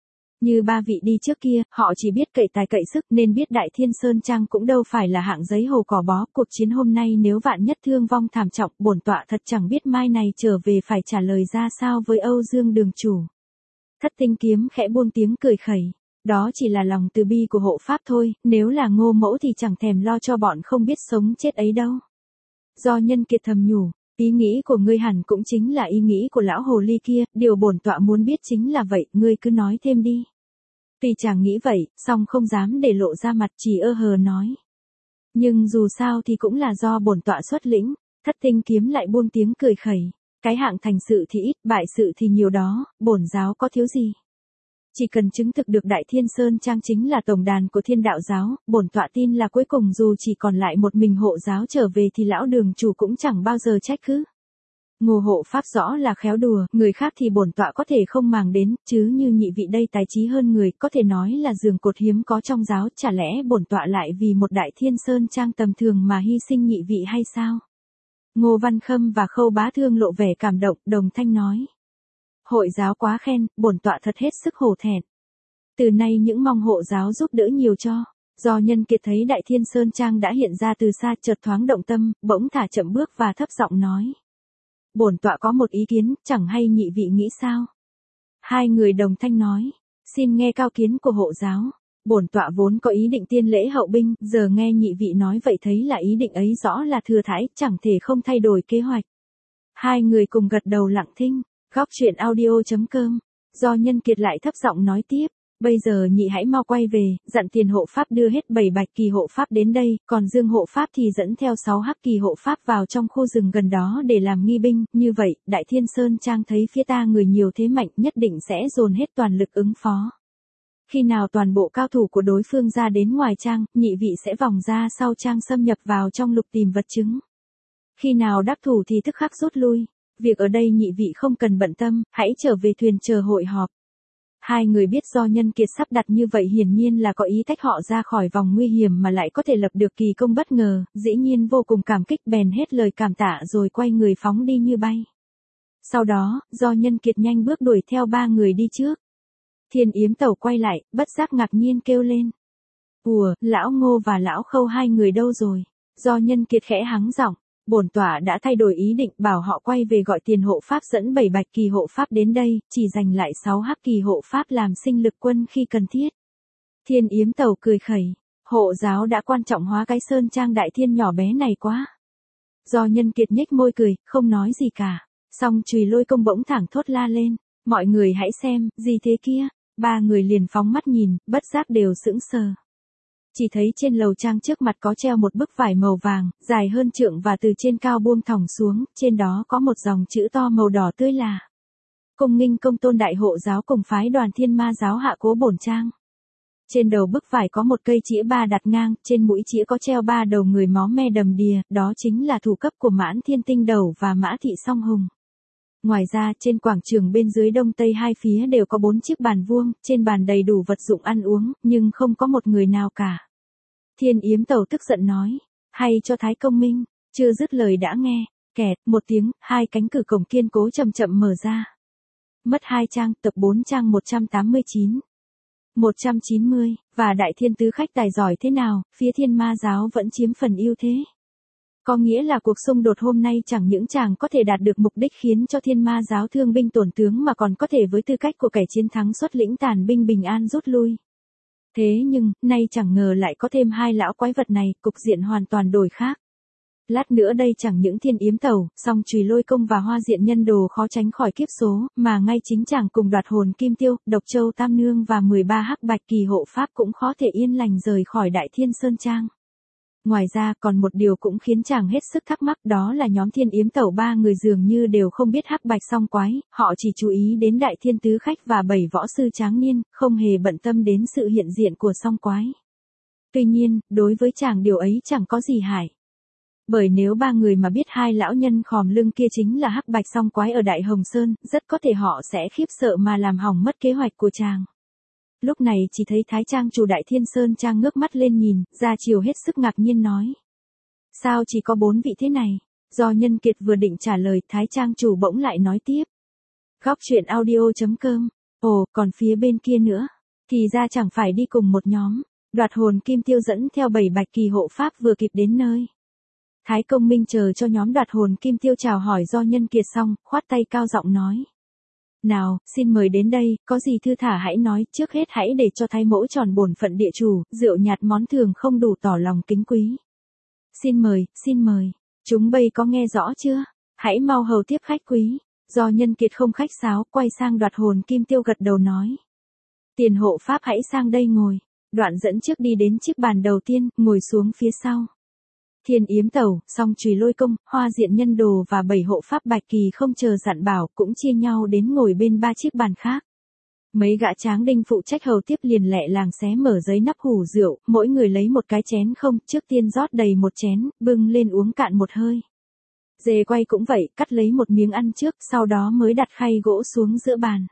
Như ba vị đi trước kia, họ chỉ biết cậy tài cậy sức nên biết Đại Thiên Sơn Trang cũng đâu phải là hạng giấy hồ cỏ bó. Cuộc chiến hôm nay nếu vạn nhất thương vong thảm trọng, bổn tọa thật chẳng biết mai này trở về phải trả lời ra sao với Âu Dương đường chủ. Thất Tinh Kiếm khẽ buông tiếng cười khẩy. Đó chỉ là lòng từ bi của hộ pháp thôi, nếu là Ngô mẫu thì chẳng thèm lo cho bọn không biết sống chết ấy đâu. Do Nhân Kiệt thầm nhủ. Ý nghĩ của ngươi hẳn cũng chính là ý nghĩ của lão hồ ly kia, điều bổn tọa muốn biết chính là vậy, ngươi cứ nói thêm đi. Tuy chàng nghĩ vậy, song không dám để lộ ra mặt, chỉ ơ hờ nói. Nhưng dù sao thì cũng là do bổn tọa xuất lĩnh. Thất Tinh Kiếm lại buông tiếng cười khẩy. Cái hạng thành sự thì ít, bại sự thì nhiều đó, bổn giáo có thiếu gì. Chỉ cần chứng thực được Đại Thiên Sơn Trang chính là tổng đàn của Thiên Đạo giáo, bổn tọa tin là cuối cùng dù chỉ còn lại một mình hộ giáo trở về thì lão đường chủ cũng chẳng bao giờ trách cứ. Ngô hộ pháp rõ là khéo đùa, người khác thì bổn tọa có thể không màng đến, chứ như nhị vị đây tài trí hơn người, có thể nói là giường cột hiếm có trong giáo, chả lẽ bổn tọa lại vì một Đại Thiên Sơn Trang tầm thường mà hy sinh nhị vị hay sao? Ngô Văn Khâm và Khâu bá thương lộ vẻ cảm động, đồng thanh nói. Hội giáo quá khen, bổn tọa thật hết sức hổ thẹn. Từ nay những mong hộ giáo giúp đỡ nhiều cho. Do Nhân Kiệt thấy Đại Thiên Sơn Trang đã hiện ra từ xa, chợt thoáng động tâm, bỗng thả chậm bước và thấp giọng nói. Bổn tọa có một ý kiến, chẳng hay nhị vị nghĩ sao? Hai người đồng thanh nói. Xin nghe cao kiến của hộ giáo. Bổn tọa vốn có ý định tiên lễ hậu binh, giờ nghe nhị vị nói vậy thấy là ý định ấy rõ là thừa thãi, chẳng thể không thay đổi kế hoạch. Hai người cùng gật đầu lặng thinh. Góc truyện audio chấm com. Do Nhân Kiệt lại thấp giọng nói tiếp. Bây giờ nhị hãy mau quay về, dặn tiền hộ pháp đưa hết bảy bạch kỳ hộ pháp đến đây, còn Dương hộ pháp thì dẫn theo sáu hắc kỳ hộ pháp vào trong khu rừng gần đó để làm nghi binh, như vậy, Đại Thiên Sơn Trang thấy phía ta người nhiều thế mạnh nhất định sẽ dồn hết toàn lực ứng phó. Khi nào toàn bộ cao thủ của đối phương ra đến ngoài trang, nhị vị sẽ vòng ra sau trang xâm nhập vào trong lục tìm vật chứng. Khi nào đắc thủ thì tức khắc rút lui, việc ở đây nhị vị không cần bận tâm, hãy trở về thuyền chờ hội họp. Hai người biết Do Nhân Kiệt sắp đặt như vậy hiển nhiên là có ý tách họ ra khỏi vòng nguy hiểm mà lại có thể lập được kỳ công bất ngờ, dĩ nhiên vô cùng cảm kích bèn hết lời cảm tạ rồi quay người phóng đi như bay. Sau đó, Do Nhân Kiệt nhanh bước đuổi theo ba người đi trước. Thiên Yếm Tẩu quay lại, bất giác ngạc nhiên kêu lên. Ủa, lão Ngô và lão Khâu hai người đâu rồi? Do Nhân Kiệt khẽ hắng giọng. Bổn tọa đã thay đổi ý định bảo họ quay về gọi tiền hộ pháp dẫn bảy bạch kỳ hộ pháp đến đây, chỉ dành lại sáu hắc kỳ hộ pháp làm sinh lực quân khi cần thiết. Thiên Yếm Tẩu cười khẩy, hộ giáo đã quan trọng hóa cái Sơn Trang Đại Thiên nhỏ bé này quá. Do Nhân Kiệt nhếch môi cười, không nói gì cả. Xong Chùy Lôi Công bỗng thẳng thốt la lên, mọi người hãy xem, gì thế kia? Ba người liền phóng mắt nhìn, bất giác đều sững sờ. Chỉ thấy trên lầu trang trước mặt có treo một bức vải màu vàng, dài hơn trượng và từ trên cao buông thõng xuống, trên đó có một dòng chữ to màu đỏ tươi là Cung nghinh công tôn đại hộ giáo cùng phái đoàn Thiên Ma giáo hạ cố bổn trang. Trên đầu bức vải có một cây chĩa ba đặt ngang, trên mũi chĩa có treo ba đầu người máu me đầm đìa, đó chính là thủ cấp của Mãn Thiên Tinh Đầu và Mã Thị Song Hùng. Ngoài ra, trên quảng trường bên dưới đông tây hai phía đều có bốn chiếc bàn vuông, trên bàn đầy đủ vật dụng ăn uống, nhưng không có một người nào cả. Thiên Yếm Tẩu tức giận nói, hay cho Thái Công Minh, chưa dứt lời đã nghe, kẹt, một tiếng, hai cánh cửa cổng kiên cố chậm chậm mở ra. Mất hai trang, tập bốn trang một trăm tám mươi chín. một trăm chín mươi, và Đại Thiên tứ khách tài giỏi thế nào, phía Thiên Ma giáo vẫn chiếm phần ưu thế. Có nghĩa là cuộc xung đột hôm nay chẳng những chàng có thể đạt được mục đích khiến cho Thiên Ma giáo thương binh tổn tướng mà còn có thể với tư cách của kẻ chiến thắng xuất lĩnh tàn binh bình an rút lui. Thế nhưng, nay chẳng ngờ lại có thêm hai lão quái vật này, cục diện hoàn toàn đổi khác. Lát nữa đây chẳng những Thiên Yếm Tẩu, song Chùy Lôi Công và Hoa Diện Nhân Đồ khó tránh khỏi kiếp số, mà ngay chính chàng cùng Đoạt Hồn Kim Tiêu, Độc Châu Tam Nương và mười ba hắc bạch kỳ hộ pháp cũng khó thể yên lành rời khỏi Đại Thiên Sơn Trang. Ngoài ra còn một điều cũng khiến chàng hết sức thắc mắc, đó là nhóm Thiên Yếm Tẩu ba người dường như đều không biết hắc bạch song quái, họ chỉ chú ý đến Đại Thiên tứ khách và bảy võ sư tráng niên, không hề bận tâm đến sự hiện diện của song quái. Tuy nhiên, đối với chàng điều ấy chẳng có gì hại. Bởi nếu ba người mà biết hai lão nhân khòm lưng kia chính là hắc bạch song quái ở Đại Hồng Sơn, rất có thể họ sẽ khiếp sợ mà làm hỏng mất kế hoạch của chàng. Lúc này chỉ thấy Thái Trang chủ Đại Thiên Sơn Trang ngước mắt lên nhìn, ra chiều hết sức ngạc nhiên nói. Sao chỉ có bốn vị thế này? Do Nhân Kiệt vừa định trả lời, Thái Trang chủ bỗng lại nói tiếp. Góc truyện audio chấm com. Ồ, còn phía bên kia nữa. Thì ra chẳng phải đi cùng một nhóm. Đoạt Hồn Kim Tiêu dẫn theo bảy bạch kỳ hộ pháp vừa kịp đến nơi. Thái Công Minh chờ cho nhóm Đoạt Hồn Kim Tiêu chào hỏi Do Nhân Kiệt xong, khoát tay cao giọng nói. Nào, xin mời đến đây, có gì thư thả hãy nói, trước hết hãy để cho Thái mẫu tròn bổn phận địa chủ, rượu nhạt món thường không đủ tỏ lòng kính quý. Xin mời, xin mời, chúng bây có nghe rõ chưa? Hãy mau hầu tiếp khách quý. Do Nhân Kiệt không khách sáo, quay sang Đoạt Hồn Kim Tiêu gật đầu nói. Tiền hộ pháp hãy sang đây ngồi. Đoạn dẫn trước đi đến chiếc bàn đầu tiên, ngồi xuống phía sau. Thiên Yếm Tẩu, song Chùy Lôi Công, Hoa Diện Nhân Đồ và bảy hộ pháp bạch kỳ không chờ dặn bảo cũng chia nhau đến ngồi bên ba chiếc bàn khác. Mấy gã tráng đinh phụ trách hầu tiếp liền lẹ làng xé mở giấy nắp hủ rượu, mỗi người lấy một cái chén không, trước tiên rót đầy một chén, bưng lên uống cạn một hơi. Dề quay cũng vậy, cắt lấy một miếng ăn trước, sau đó mới đặt khay gỗ xuống giữa bàn.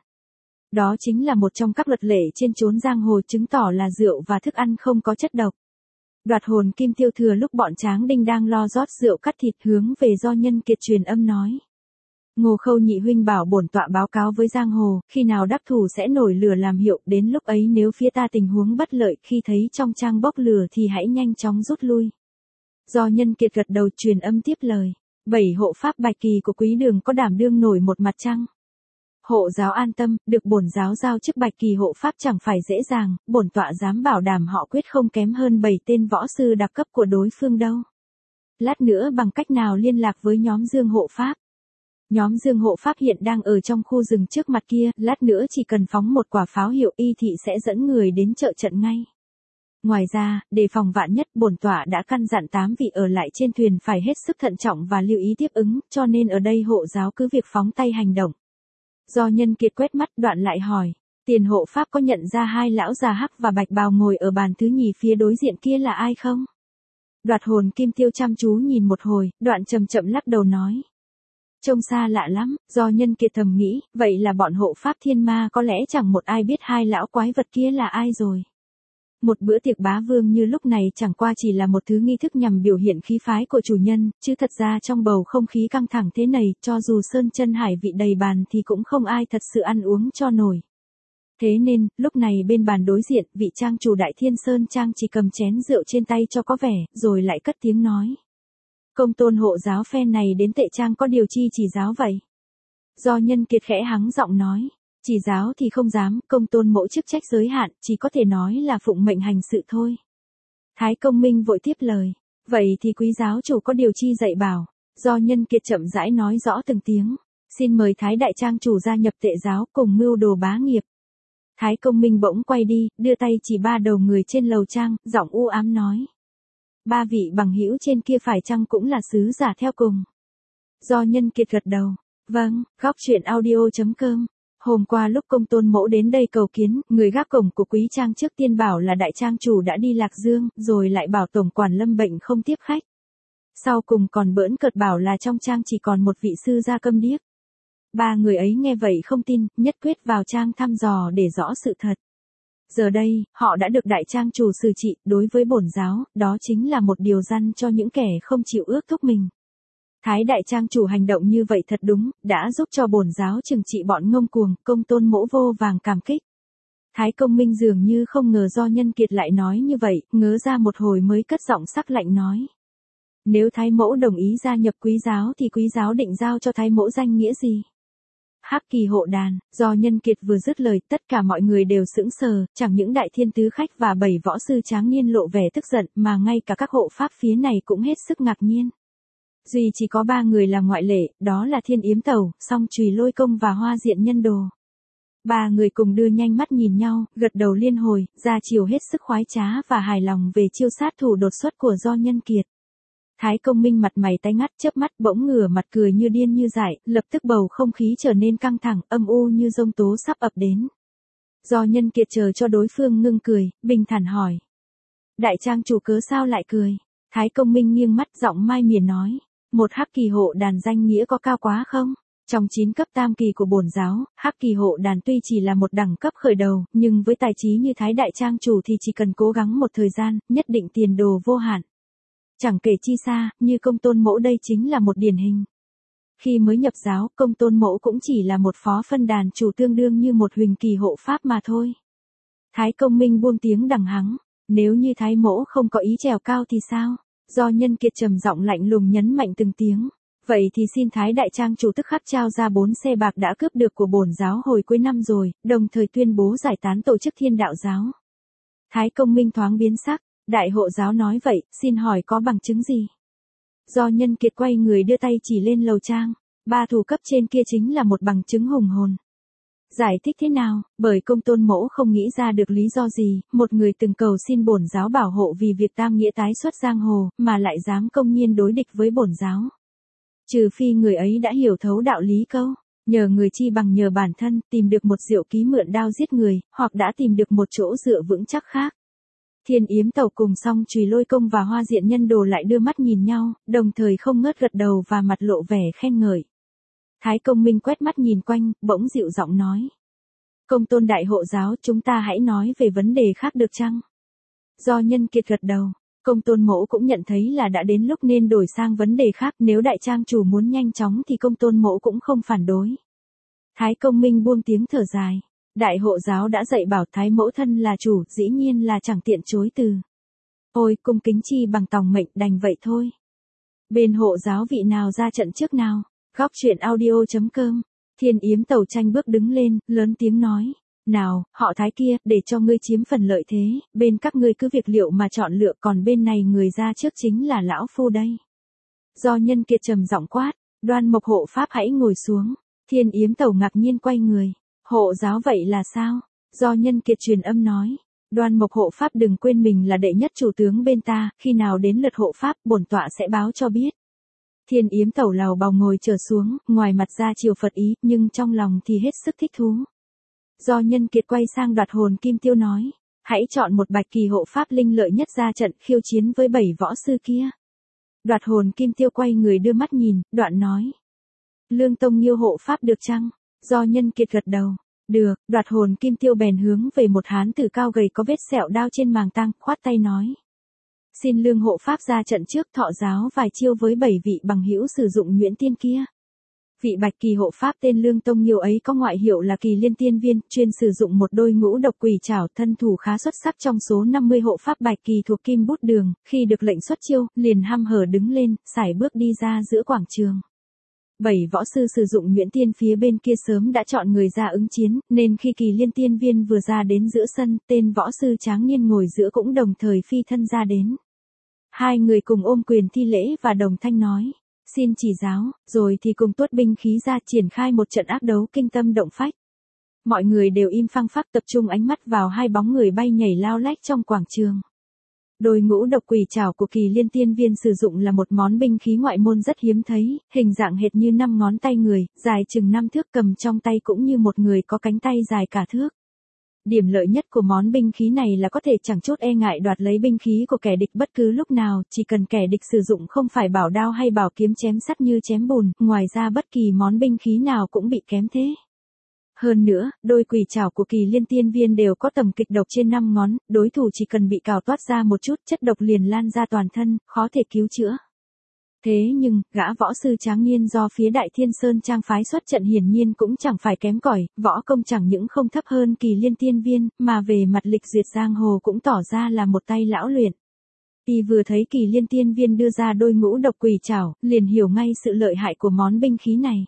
Đó chính là một trong các luật lệ trên chốn giang hồ, chứng tỏ là rượu và thức ăn không có chất độc. Đoạt Hồn Kim Tiêu thừa lúc bọn tráng đinh đang lo rót rượu cắt thịt hướng về Do Nhân Kiệt truyền âm nói. Ngô Khâu nhị huynh bảo bổn tọa báo cáo với giang hồ, khi nào đắc thủ sẽ nổi lửa làm hiệu, đến lúc ấy nếu phía ta tình huống bất lợi, khi thấy trong trang bốc lửa thì hãy nhanh chóng rút lui. Do Nhân Kiệt gật đầu truyền âm tiếp lời. Bảy hộ pháp bạch kỳ của quý đường có đảm đương nổi một mặt chăng? Hộ giáo an tâm, được bổn giáo giao chức bạch kỳ hộ pháp chẳng phải dễ dàng, bổn tọa dám bảo đảm họ quyết không kém hơn bảy tên võ sư đặc cấp của đối phương đâu. Lát nữa bằng cách nào liên lạc với nhóm Dương hộ pháp? Nhóm Dương hộ pháp hiện đang ở trong khu rừng trước mặt kia, lát nữa chỉ cần phóng một quả pháo hiệu y thị sẽ dẫn người đến trợ trận ngay. Ngoài ra, để phòng vạn nhất, bổn tọa đã căn dặn tám vị ở lại trên thuyền phải hết sức thận trọng và lưu ý tiếp ứng, cho nên ở đây hộ giáo cứ việc phóng tay hành động. Do Nhân Kiệt quét mắt đoạn lại hỏi, tiền hộ pháp có nhận ra hai lão già hắc và bạch bào ngồi ở bàn thứ nhì phía đối diện kia là ai không? Đoạt hồn Kim Tiêu chăm chú nhìn một hồi, đoạn chậm chậm lắc đầu nói. Trông xa lạ lắm, do Nhân Kiệt thầm nghĩ, vậy là bọn hộ pháp thiên ma có lẽ chẳng một ai biết hai lão quái vật kia là ai rồi. Một bữa tiệc bá vương như lúc này chẳng qua chỉ là một thứ nghi thức nhằm biểu hiện khí phái của chủ nhân, chứ thật ra trong bầu không khí căng thẳng thế này, cho dù sơn chân hải vị đầy bàn thì cũng không ai thật sự ăn uống cho nổi. Thế nên, lúc này bên bàn đối diện, vị trang chủ Đại Thiên Sơn Trang chỉ cầm chén rượu trên tay cho có vẻ, rồi lại cất tiếng nói. Công tôn hộ giáo phen này đến tệ trang có điều chi chỉ giáo vậy? Do Nhân Kiệt khẽ hắng giọng nói. Chỉ giáo thì không dám, công tôn mẫu chức trách giới hạn, chỉ có thể nói là phụng mệnh hành sự thôi. Thái Công Minh vội tiếp lời. Vậy thì quý giáo chủ có điều chi dạy bảo. Do Nhân Kiệt chậm rãi nói rõ từng tiếng. Xin mời Thái Đại Trang chủ gia nhập tệ giáo cùng mưu đồ bá nghiệp. Thái Công Minh bỗng quay đi, đưa tay chỉ ba đầu người trên lầu trang, giọng u ám nói. Ba vị bằng hữu trên kia phải chăng cũng là sứ giả theo cùng? Do Nhân Kiệt gật đầu. Vâng, góc truyện audio chấm com. Hôm qua lúc công tôn mẫu đến đây cầu kiến, người gác cổng của quý trang trước tiên bảo là đại trang chủ đã đi Lạc Dương, rồi lại bảo tổng quản lâm bệnh không tiếp khách. Sau cùng còn bỡn cợt bảo là trong trang chỉ còn một vị sư gia câm điếc. Ba người ấy nghe vậy không tin, nhất quyết vào trang thăm dò để rõ sự thật. Giờ đây, họ đã được đại trang chủ xử trị, đối với bổn giáo, đó chính là một điều răn cho những kẻ không chịu ước thúc mình. Thái Đại Trang chủ hành động như vậy thật đúng, đã giúp cho bổn giáo trừng trị bọn ngông cuồng, công tôn mẫu vô vàng cảm kích. Thái Công Minh dường như không ngờ Do Nhân Kiệt lại nói như vậy, ngớ ra một hồi mới cất giọng sắc lạnh nói. Nếu Thái mẫu đồng ý gia nhập quý giáo thì quý giáo định giao cho Thái mẫu danh nghĩa gì? Hắc Kỳ hộ đàn, Do Nhân Kiệt vừa dứt lời, tất cả mọi người đều sững sờ, chẳng những đại thiên tứ khách và bảy võ sư tráng niên lộ vẻ tức giận, mà ngay cả các hộ pháp phía này cũng hết sức ngạc nhiên. Duy chỉ có ba người là ngoại lệ, đó là Thiên Yếm Tẩu, Song Chùy Lôi Công và Hoa Diện Nhân Đồ. Ba người cùng đưa nhanh mắt nhìn nhau, gật đầu liên hồi, ra chiều hết sức khoái trá và hài lòng về chiêu sát thủ đột xuất của Do Nhân Kiệt. Thái Công Minh mặt mày tái ngắt, chớp mắt bỗng ngửa mặt cười như điên như dại, lập tức bầu không khí trở nên căng thẳng, âm u như giông tố sắp ập đến. Do Nhân Kiệt chờ cho đối phương ngưng cười, bình thản hỏi. Đại trang chủ cớ sao lại cười? Thái Công Minh nghiêng mắt giọng mai miền nói. Một Hắc Kỳ hộ đàn danh nghĩa có cao quá không? Trong chín cấp tam kỳ của bổn giáo, Hắc Kỳ hộ đàn tuy chỉ là một đẳng cấp khởi đầu, nhưng với tài trí như Thái Đại Trang chủ thì chỉ cần cố gắng một thời gian, nhất định tiền đồ vô hạn. Chẳng kể chi xa, như công tôn mẫu đây chính là một điển hình. Khi mới nhập giáo, công tôn mẫu cũng chỉ là một phó phân đàn chủ tương đương như một huỳnh kỳ hộ pháp mà thôi. Thái Công Minh buông tiếng đằng hắng, nếu như Thái mẫu không có ý trèo cao thì sao? Do Nhân Kiệt trầm giọng lạnh lùng nhấn mạnh từng tiếng. Vậy thì xin Thái Đại Trang chủ tức khắc trao ra bốn xe bạc đã cướp được của bổn giáo hồi cuối năm rồi, đồng thời tuyên bố giải tán tổ chức Thiên Đạo giáo. Thái Công Minh thoáng biến sắc, đại hộ giáo nói vậy, xin hỏi có bằng chứng gì? Do Nhân Kiệt quay người đưa tay chỉ lên lầu trang, ba thủ cấp trên kia chính là một bằng chứng hùng hồn. Giải thích thế nào? Bởi công tôn mẫu không nghĩ ra được lý do gì, một người từng cầu xin bổn giáo bảo hộ vì việc tam nghĩa tái xuất giang hồ, mà lại dám công nhiên đối địch với bổn giáo. Trừ phi người ấy đã hiểu thấu đạo lý câu, nhờ người chi bằng nhờ bản thân, tìm được một diệu ký mượn đao giết người, hoặc đã tìm được một chỗ dựa vững chắc khác. Thiên Yếm Tẩu cùng Song Chùy Lôi Công và Hoa Diện Nhân Đồ lại đưa mắt nhìn nhau, đồng thời không ngớt gật đầu và mặt lộ vẻ khen ngợi. Thái Công Minh quét mắt nhìn quanh, bỗng dịu giọng nói. Công tôn đại hộ giáo, chúng ta hãy nói về vấn đề khác được chăng? Do Nhân Kiệt gật đầu, công tôn mẫu cũng nhận thấy là đã đến lúc nên đổi sang vấn đề khác, nếu đại trang chủ muốn nhanh chóng thì công tôn mẫu cũng không phản đối. Thái Công Minh buông tiếng thở dài. Đại hộ giáo đã dạy bảo Thái mẫu thân là chủ, dĩ nhiên là chẳng tiện chối từ. Ôi, cung kính chi bằng tòng mệnh, đành vậy thôi. Bên hộ giáo vị nào ra trận trước nào? Góc truyện audio chấm com Thiên Yếm Tẩu tranh bước đứng lên, lớn tiếng nói. Nào, họ Thái kia, để cho ngươi chiếm phần lợi thế, bên các ngươi cứ việc liệu mà chọn lựa, còn bên này người ra trước chính là lão phu đây. Do Nhân Kiệt trầm giọng quát, Đoan Mộc hộ pháp hãy ngồi xuống. Thiên Yếm Tẩu ngạc nhiên quay người. Hộ giáo vậy là sao? Do Nhân Kiệt truyền âm nói. Đoan Mộc hộ pháp đừng quên mình là đệ nhất chủ tướng bên ta, khi nào đến lượt hộ pháp bổn tọa sẽ báo cho biết. Thiên Yếm Tẩu lào bào ngồi trở xuống, ngoài mặt ra chiều Phật ý, nhưng trong lòng thì hết sức thích thú. Do Nhân Kiệt quay sang Đoạt Hồn Kim Tiêu nói, hãy chọn một bạch kỳ hộ pháp linh lợi nhất ra trận khiêu chiến với bảy võ sư kia. Đoạt Hồn Kim Tiêu quay người đưa mắt nhìn, đoạn nói. Lương Tông Nhiêu hộ pháp được chăng? Do Nhân Kiệt gật đầu. Được, Đoạt Hồn Kim Tiêu bèn hướng về một hán tử cao gầy có vết sẹo đao trên màng tang, khoát tay nói. Xin Lương hộ pháp ra trận trước thọ giáo vài chiêu với bảy vị bằng hữu sử dụng nhuyễn tiên kia. Vị bạch kỳ hộ pháp tên Lương Tông Nhiêu ấy có ngoại hiệu là Kỳ Liên Tiên Viên, chuyên sử dụng một đôi ngũ độc quỷ trảo, thân thủ khá xuất sắc. Trong số năm mươi hộ pháp bạch kỳ thuộc Kim Bút Đường, khi được lệnh xuất chiêu, liền hăm hở đứng lên, sải bước đi ra giữa quảng trường. Bảy võ sư sử dụng nhuyễn tiên phía bên kia sớm đã chọn người ra ứng chiến, nên khi Kỳ Liên Tiên Viên vừa ra đến giữa sân, tên võ sư tráng niên ngồi giữa cũng đồng thời phi thân ra đến. Hai người cùng ôm quyền thi lễ và đồng thanh nói. Xin chỉ giáo, rồi thì cùng tuốt binh khí ra triển khai một trận ác đấu kinh tâm động phách. Mọi người đều im phăng phắc tập trung ánh mắt vào hai bóng người bay nhảy lao lách trong quảng trường. Đôi ngũ độc quỷ trảo của Kỳ Liên Tiên Viên sử dụng là một món binh khí ngoại môn rất hiếm thấy, hình dạng hệt như năm ngón tay người, dài chừng năm thước, cầm trong tay cũng như một người có cánh tay dài cả thước. Điểm lợi nhất của món binh khí này là có thể chẳng chút e ngại đoạt lấy binh khí của kẻ địch bất cứ lúc nào, chỉ cần kẻ địch sử dụng không phải bảo đao hay bảo kiếm chém sắt như chém bùn, ngoài ra bất kỳ món binh khí nào cũng bị kém thế. Hơn nữa, đôi quỷ trảo của Kỳ Liên Tiên Viên đều có tầm kịch độc trên năm ngón, đối thủ chỉ cần bị cào toát ra một chút chất độc liền lan ra toàn thân, khó thể cứu chữa. Thế nhưng, gã võ sư tráng niên do phía Đại Thiên Sơn Trang phái xuất trận hiển nhiên cũng chẳng phải kém cỏi, võ công chẳng những không thấp hơn Kỳ Liên Tiên Viên, mà về mặt lịch duyệt giang hồ cũng tỏ ra là một tay lão luyện. Y vừa thấy Kỳ Liên Tiên Viên đưa ra đôi ngũ độc quỷ trảo, liền hiểu ngay sự lợi hại của món binh khí này.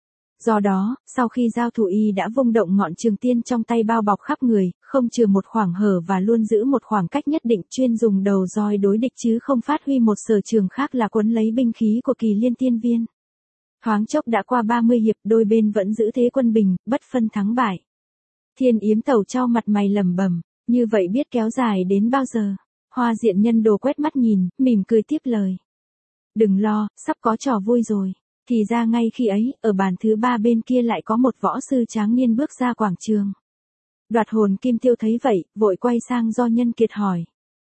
Do đó, sau khi giao thủ y đã vung động ngọn trường tiên trong tay bao bọc khắp người, không trừ một khoảng hở và luôn giữ một khoảng cách nhất định, chuyên dùng đầu roi đối địch chứ không phát huy một sở trường khác là quấn lấy binh khí của Kỳ Liên Tiên Viên. Thoáng chốc đã qua ba mươi hiệp, đôi bên vẫn giữ thế quân bình, bất phân thắng bại. Thiên Yếm Tẩu trao mặt mày lẩm bẩm, như vậy biết kéo dài đến bao giờ? Hoa Diện Nhân Đồ quét mắt nhìn, mỉm cười tiếp lời. Đừng lo, sắp có trò vui rồi. Thì ra ngay khi ấy, ở bàn thứ ba bên kia lại có một võ sư tráng niên bước ra quảng trường. Đoạt Hồn Kim Tiêu thấy vậy, vội quay sang Do Nhân Kiệt hỏi.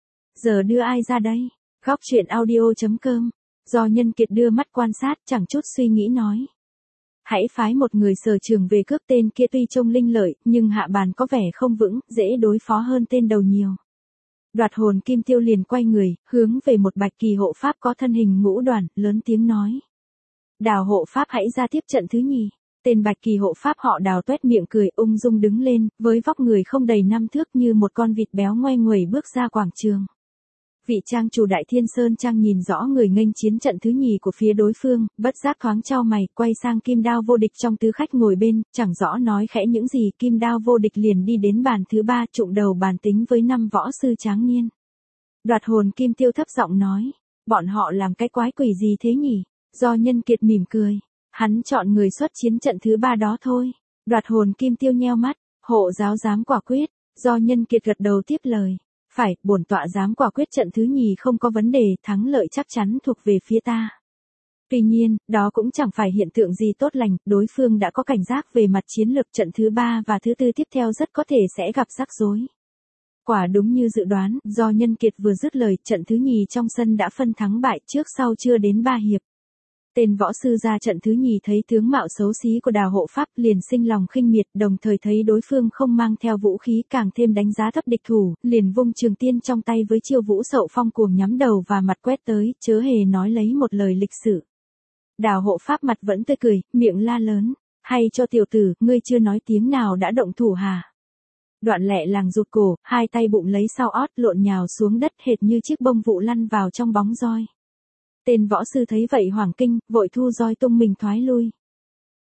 Giờ đưa ai ra đây? Góc truyện audio chấm com. Do Nhân Kiệt đưa mắt quan sát, chẳng chút suy nghĩ nói. Hãy phái một người sở trường về cướp, tên kia tuy trông linh lợi, nhưng hạ bàn có vẻ không vững, dễ đối phó hơn tên đầu nhiều. Đoạt Hồn Kim Tiêu liền quay người, hướng về một bạch kỳ hộ pháp có thân hình ngũ đoàn, lớn tiếng nói. Đào hộ pháp hãy ra tiếp trận thứ nhì. Tên bạch kỳ hộ pháp họ Đào tuét miệng cười ung dung đứng lên, với vóc người không đầy năm thước như một con vịt béo ngoe nguẩy bước ra quảng trường. Vị trang chủ Đại Thiên Sơn Trang nhìn rõ người nghênh chiến trận thứ nhì của phía đối phương, bất giác thoáng chau mày, quay sang Kim Đao Vô Địch trong tứ khách ngồi bên, chẳng rõ nói khẽ những gì. Kim Đao Vô Địch liền đi đến bàn thứ ba, trụng đầu bàn tính với năm võ sư tráng niên. Đoạt Hồn Kim Tiêu thấp giọng nói, bọn họ làm cái quái quỷ gì thế nhỉ? Do Nhân Kiệt mỉm cười, hắn chọn người xuất chiến trận thứ ba đó thôi. Đoạt Hồn Kim Tiêu nheo mắt, hộ giáo dám quả quyết. Do Nhân Kiệt gật đầu tiếp lời, phải, bổn tọa dám quả quyết trận thứ nhì không có vấn đề, thắng lợi chắc chắn thuộc về phía ta. Tuy nhiên, đó cũng chẳng phải hiện tượng gì tốt lành, đối phương đã có cảnh giác về mặt chiến lược, trận thứ ba và thứ tư tiếp theo rất có thể sẽ gặp rắc rối. Quả đúng như dự đoán, Do Nhân Kiệt vừa dứt lời, trận thứ nhì trong sân đã phân thắng bại, trước sau chưa đến ba hiệp. Tên võ sư ra trận thứ nhì thấy tướng mạo xấu xí của Đào hộ pháp liền sinh lòng khinh miệt, đồng thời thấy đối phương không mang theo vũ khí càng thêm đánh giá thấp địch thủ, liền vung trường tiên trong tay với chiêu vũ sậu phong cuồng nhắm đầu và mặt quét tới, chớ hề nói lấy một lời lịch sự. Đào hộ pháp mặt vẫn tươi cười, miệng la lớn, hay cho tiểu tử, ngươi chưa nói tiếng nào đã động thủ hả? Đoạn lẹ làng rụt cổ, hai tay bụng lấy sau ót lộn nhào xuống đất hệt như chiếc bông vụ lăn vào trong bóng roi. Tên võ sư thấy vậy hoảng kinh, vội thu roi tung mình thoái lui.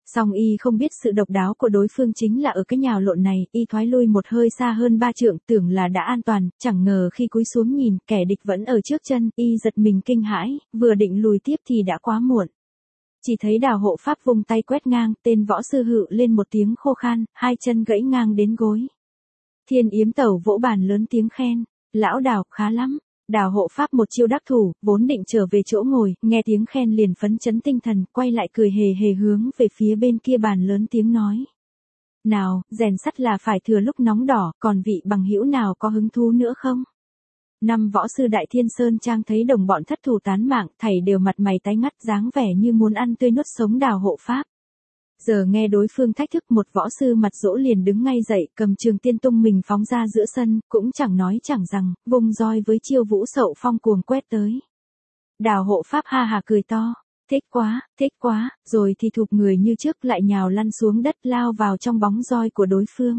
Song y không biết sự độc đáo của đối phương chính là ở cái nhào lộn này, y thoái lui một hơi xa hơn ba trượng, tưởng là đã an toàn, chẳng ngờ khi cúi xuống nhìn, kẻ địch vẫn ở trước chân, y giật mình kinh hãi, vừa định lùi tiếp thì đã quá muộn. Chỉ thấy Đào hộ pháp vung tay quét ngang, tên võ sư hự lên một tiếng khô khan, hai chân gãy ngang đến gối. Thiên Yếm Tẩu vỗ bàn lớn tiếng khen, lão Đào, khá lắm. Đào hộ pháp một chiêu đắc thủ, vốn định trở về chỗ ngồi, nghe tiếng khen liền phấn chấn tinh thần, quay lại cười hề hề hướng về phía bên kia bàn lớn tiếng nói. Nào, rèn sắt là phải thừa lúc nóng đỏ, còn vị bằng hữu nào có hứng thú nữa không? Năm võ sư Đại Thiên Sơn Trang thấy đồng bọn thất thủ tán mạng, thảy đều mặt mày tái ngắt, dáng vẻ như muốn ăn tươi nuốt sống Đào hộ pháp. Giờ nghe đối phương thách thức, một võ sư mặt dỗ liền đứng ngay dậy, cầm trường tiên tung mình phóng ra giữa sân, cũng chẳng nói chẳng rằng, vung roi với chiêu vũ sậu phong cuồng quét tới. Đào hộ pháp ha hà cười to, thích quá, thích quá, rồi thì thụp người như trước lại nhào lăn xuống đất lao vào trong bóng roi của đối phương.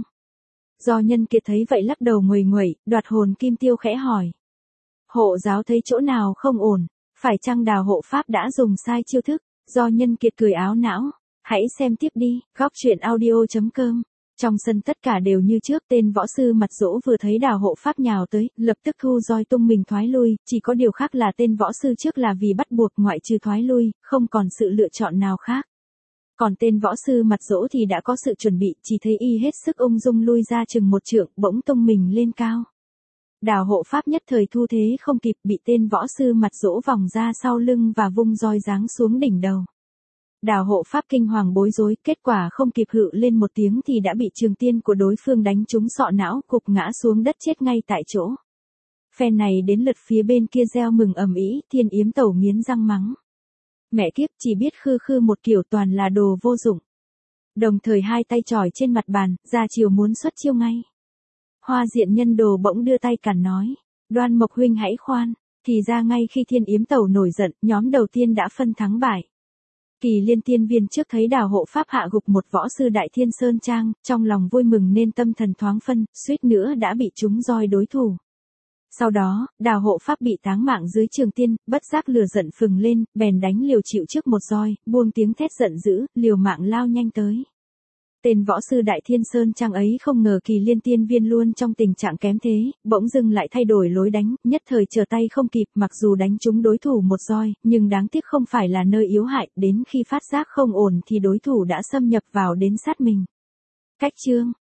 Do Nhân Kiệt thấy vậy lắc đầu nguầy nguẩy, đoạt hồn kim tiêu khẽ hỏi. Hộ giáo thấy chỗ nào không ổn, phải chăng Đào hộ pháp đã dùng sai chiêu thức? Do Nhân Kiệt cười áo não. Hãy xem tiếp đi, góc truyện audio chấm com. Trong sân tất cả đều như trước, tên võ sư mặt dỗ vừa thấy Đào hộ pháp nhào tới, lập tức thu roi tung mình thoái lui, chỉ có điều khác là tên võ sư trước là vì bắt buộc ngoại trừ thoái lui, không còn sự lựa chọn nào khác. Còn tên võ sư mặt dỗ thì đã có sự chuẩn bị, chỉ thấy y hết sức ung dung lui ra chừng một trượng, bỗng tung mình lên cao. Đào hộ pháp nhất thời thu thế không kịp, bị tên võ sư mặt dỗ vòng ra sau lưng và vung roi giáng xuống đỉnh đầu. Đào hộ pháp kinh hoàng bối rối, kết quả không kịp hự lên một tiếng thì đã bị trường tiên của đối phương đánh trúng sọ não, cục ngã xuống đất chết ngay tại chỗ. Phen này đến lượt phía bên kia reo mừng ầm ĩ, Thiên Yếm Tẩu nghiến răng mắng. Mẹ kiếp, chỉ biết khư khư một kiểu, toàn là đồ vô dụng. Đồng thời hai tay chỏi trên mặt bàn, ra chiều muốn xuất chiêu ngay. Hoa Diện Nhân Đồ bỗng đưa tay cản nói, Đoan Mộc huynh hãy khoan, thì ra ngay khi Thiên Yếm Tẩu nổi giận, nhóm đầu tiên đã phân thắng bại. Kỳ Liên tiên viên trước thấy Đào hộ pháp hạ gục một võ sư Đại Thiên Sơn Trang, trong lòng vui mừng nên tâm thần thoáng phân, suýt nữa đã bị trúng roi đối thủ. Sau đó, Đào hộ pháp bị táng mạng dưới trường tiên, bất giác lửa giận phừng lên, bèn đánh liều chịu trước một roi, buông tiếng thét giận dữ, liều mạng lao nhanh tới. Tên võ sư Đại Thiên Sơn Trang ấy không ngờ Kỳ Liên tiên viên luôn trong tình trạng kém thế, bỗng dưng lại thay đổi lối đánh, nhất thời trở tay không kịp, mặc dù đánh trúng đối thủ một roi, nhưng đáng tiếc không phải là nơi yếu hại, đến khi phát giác không ổn thì đối thủ đã xâm nhập vào đến sát mình. Cách chương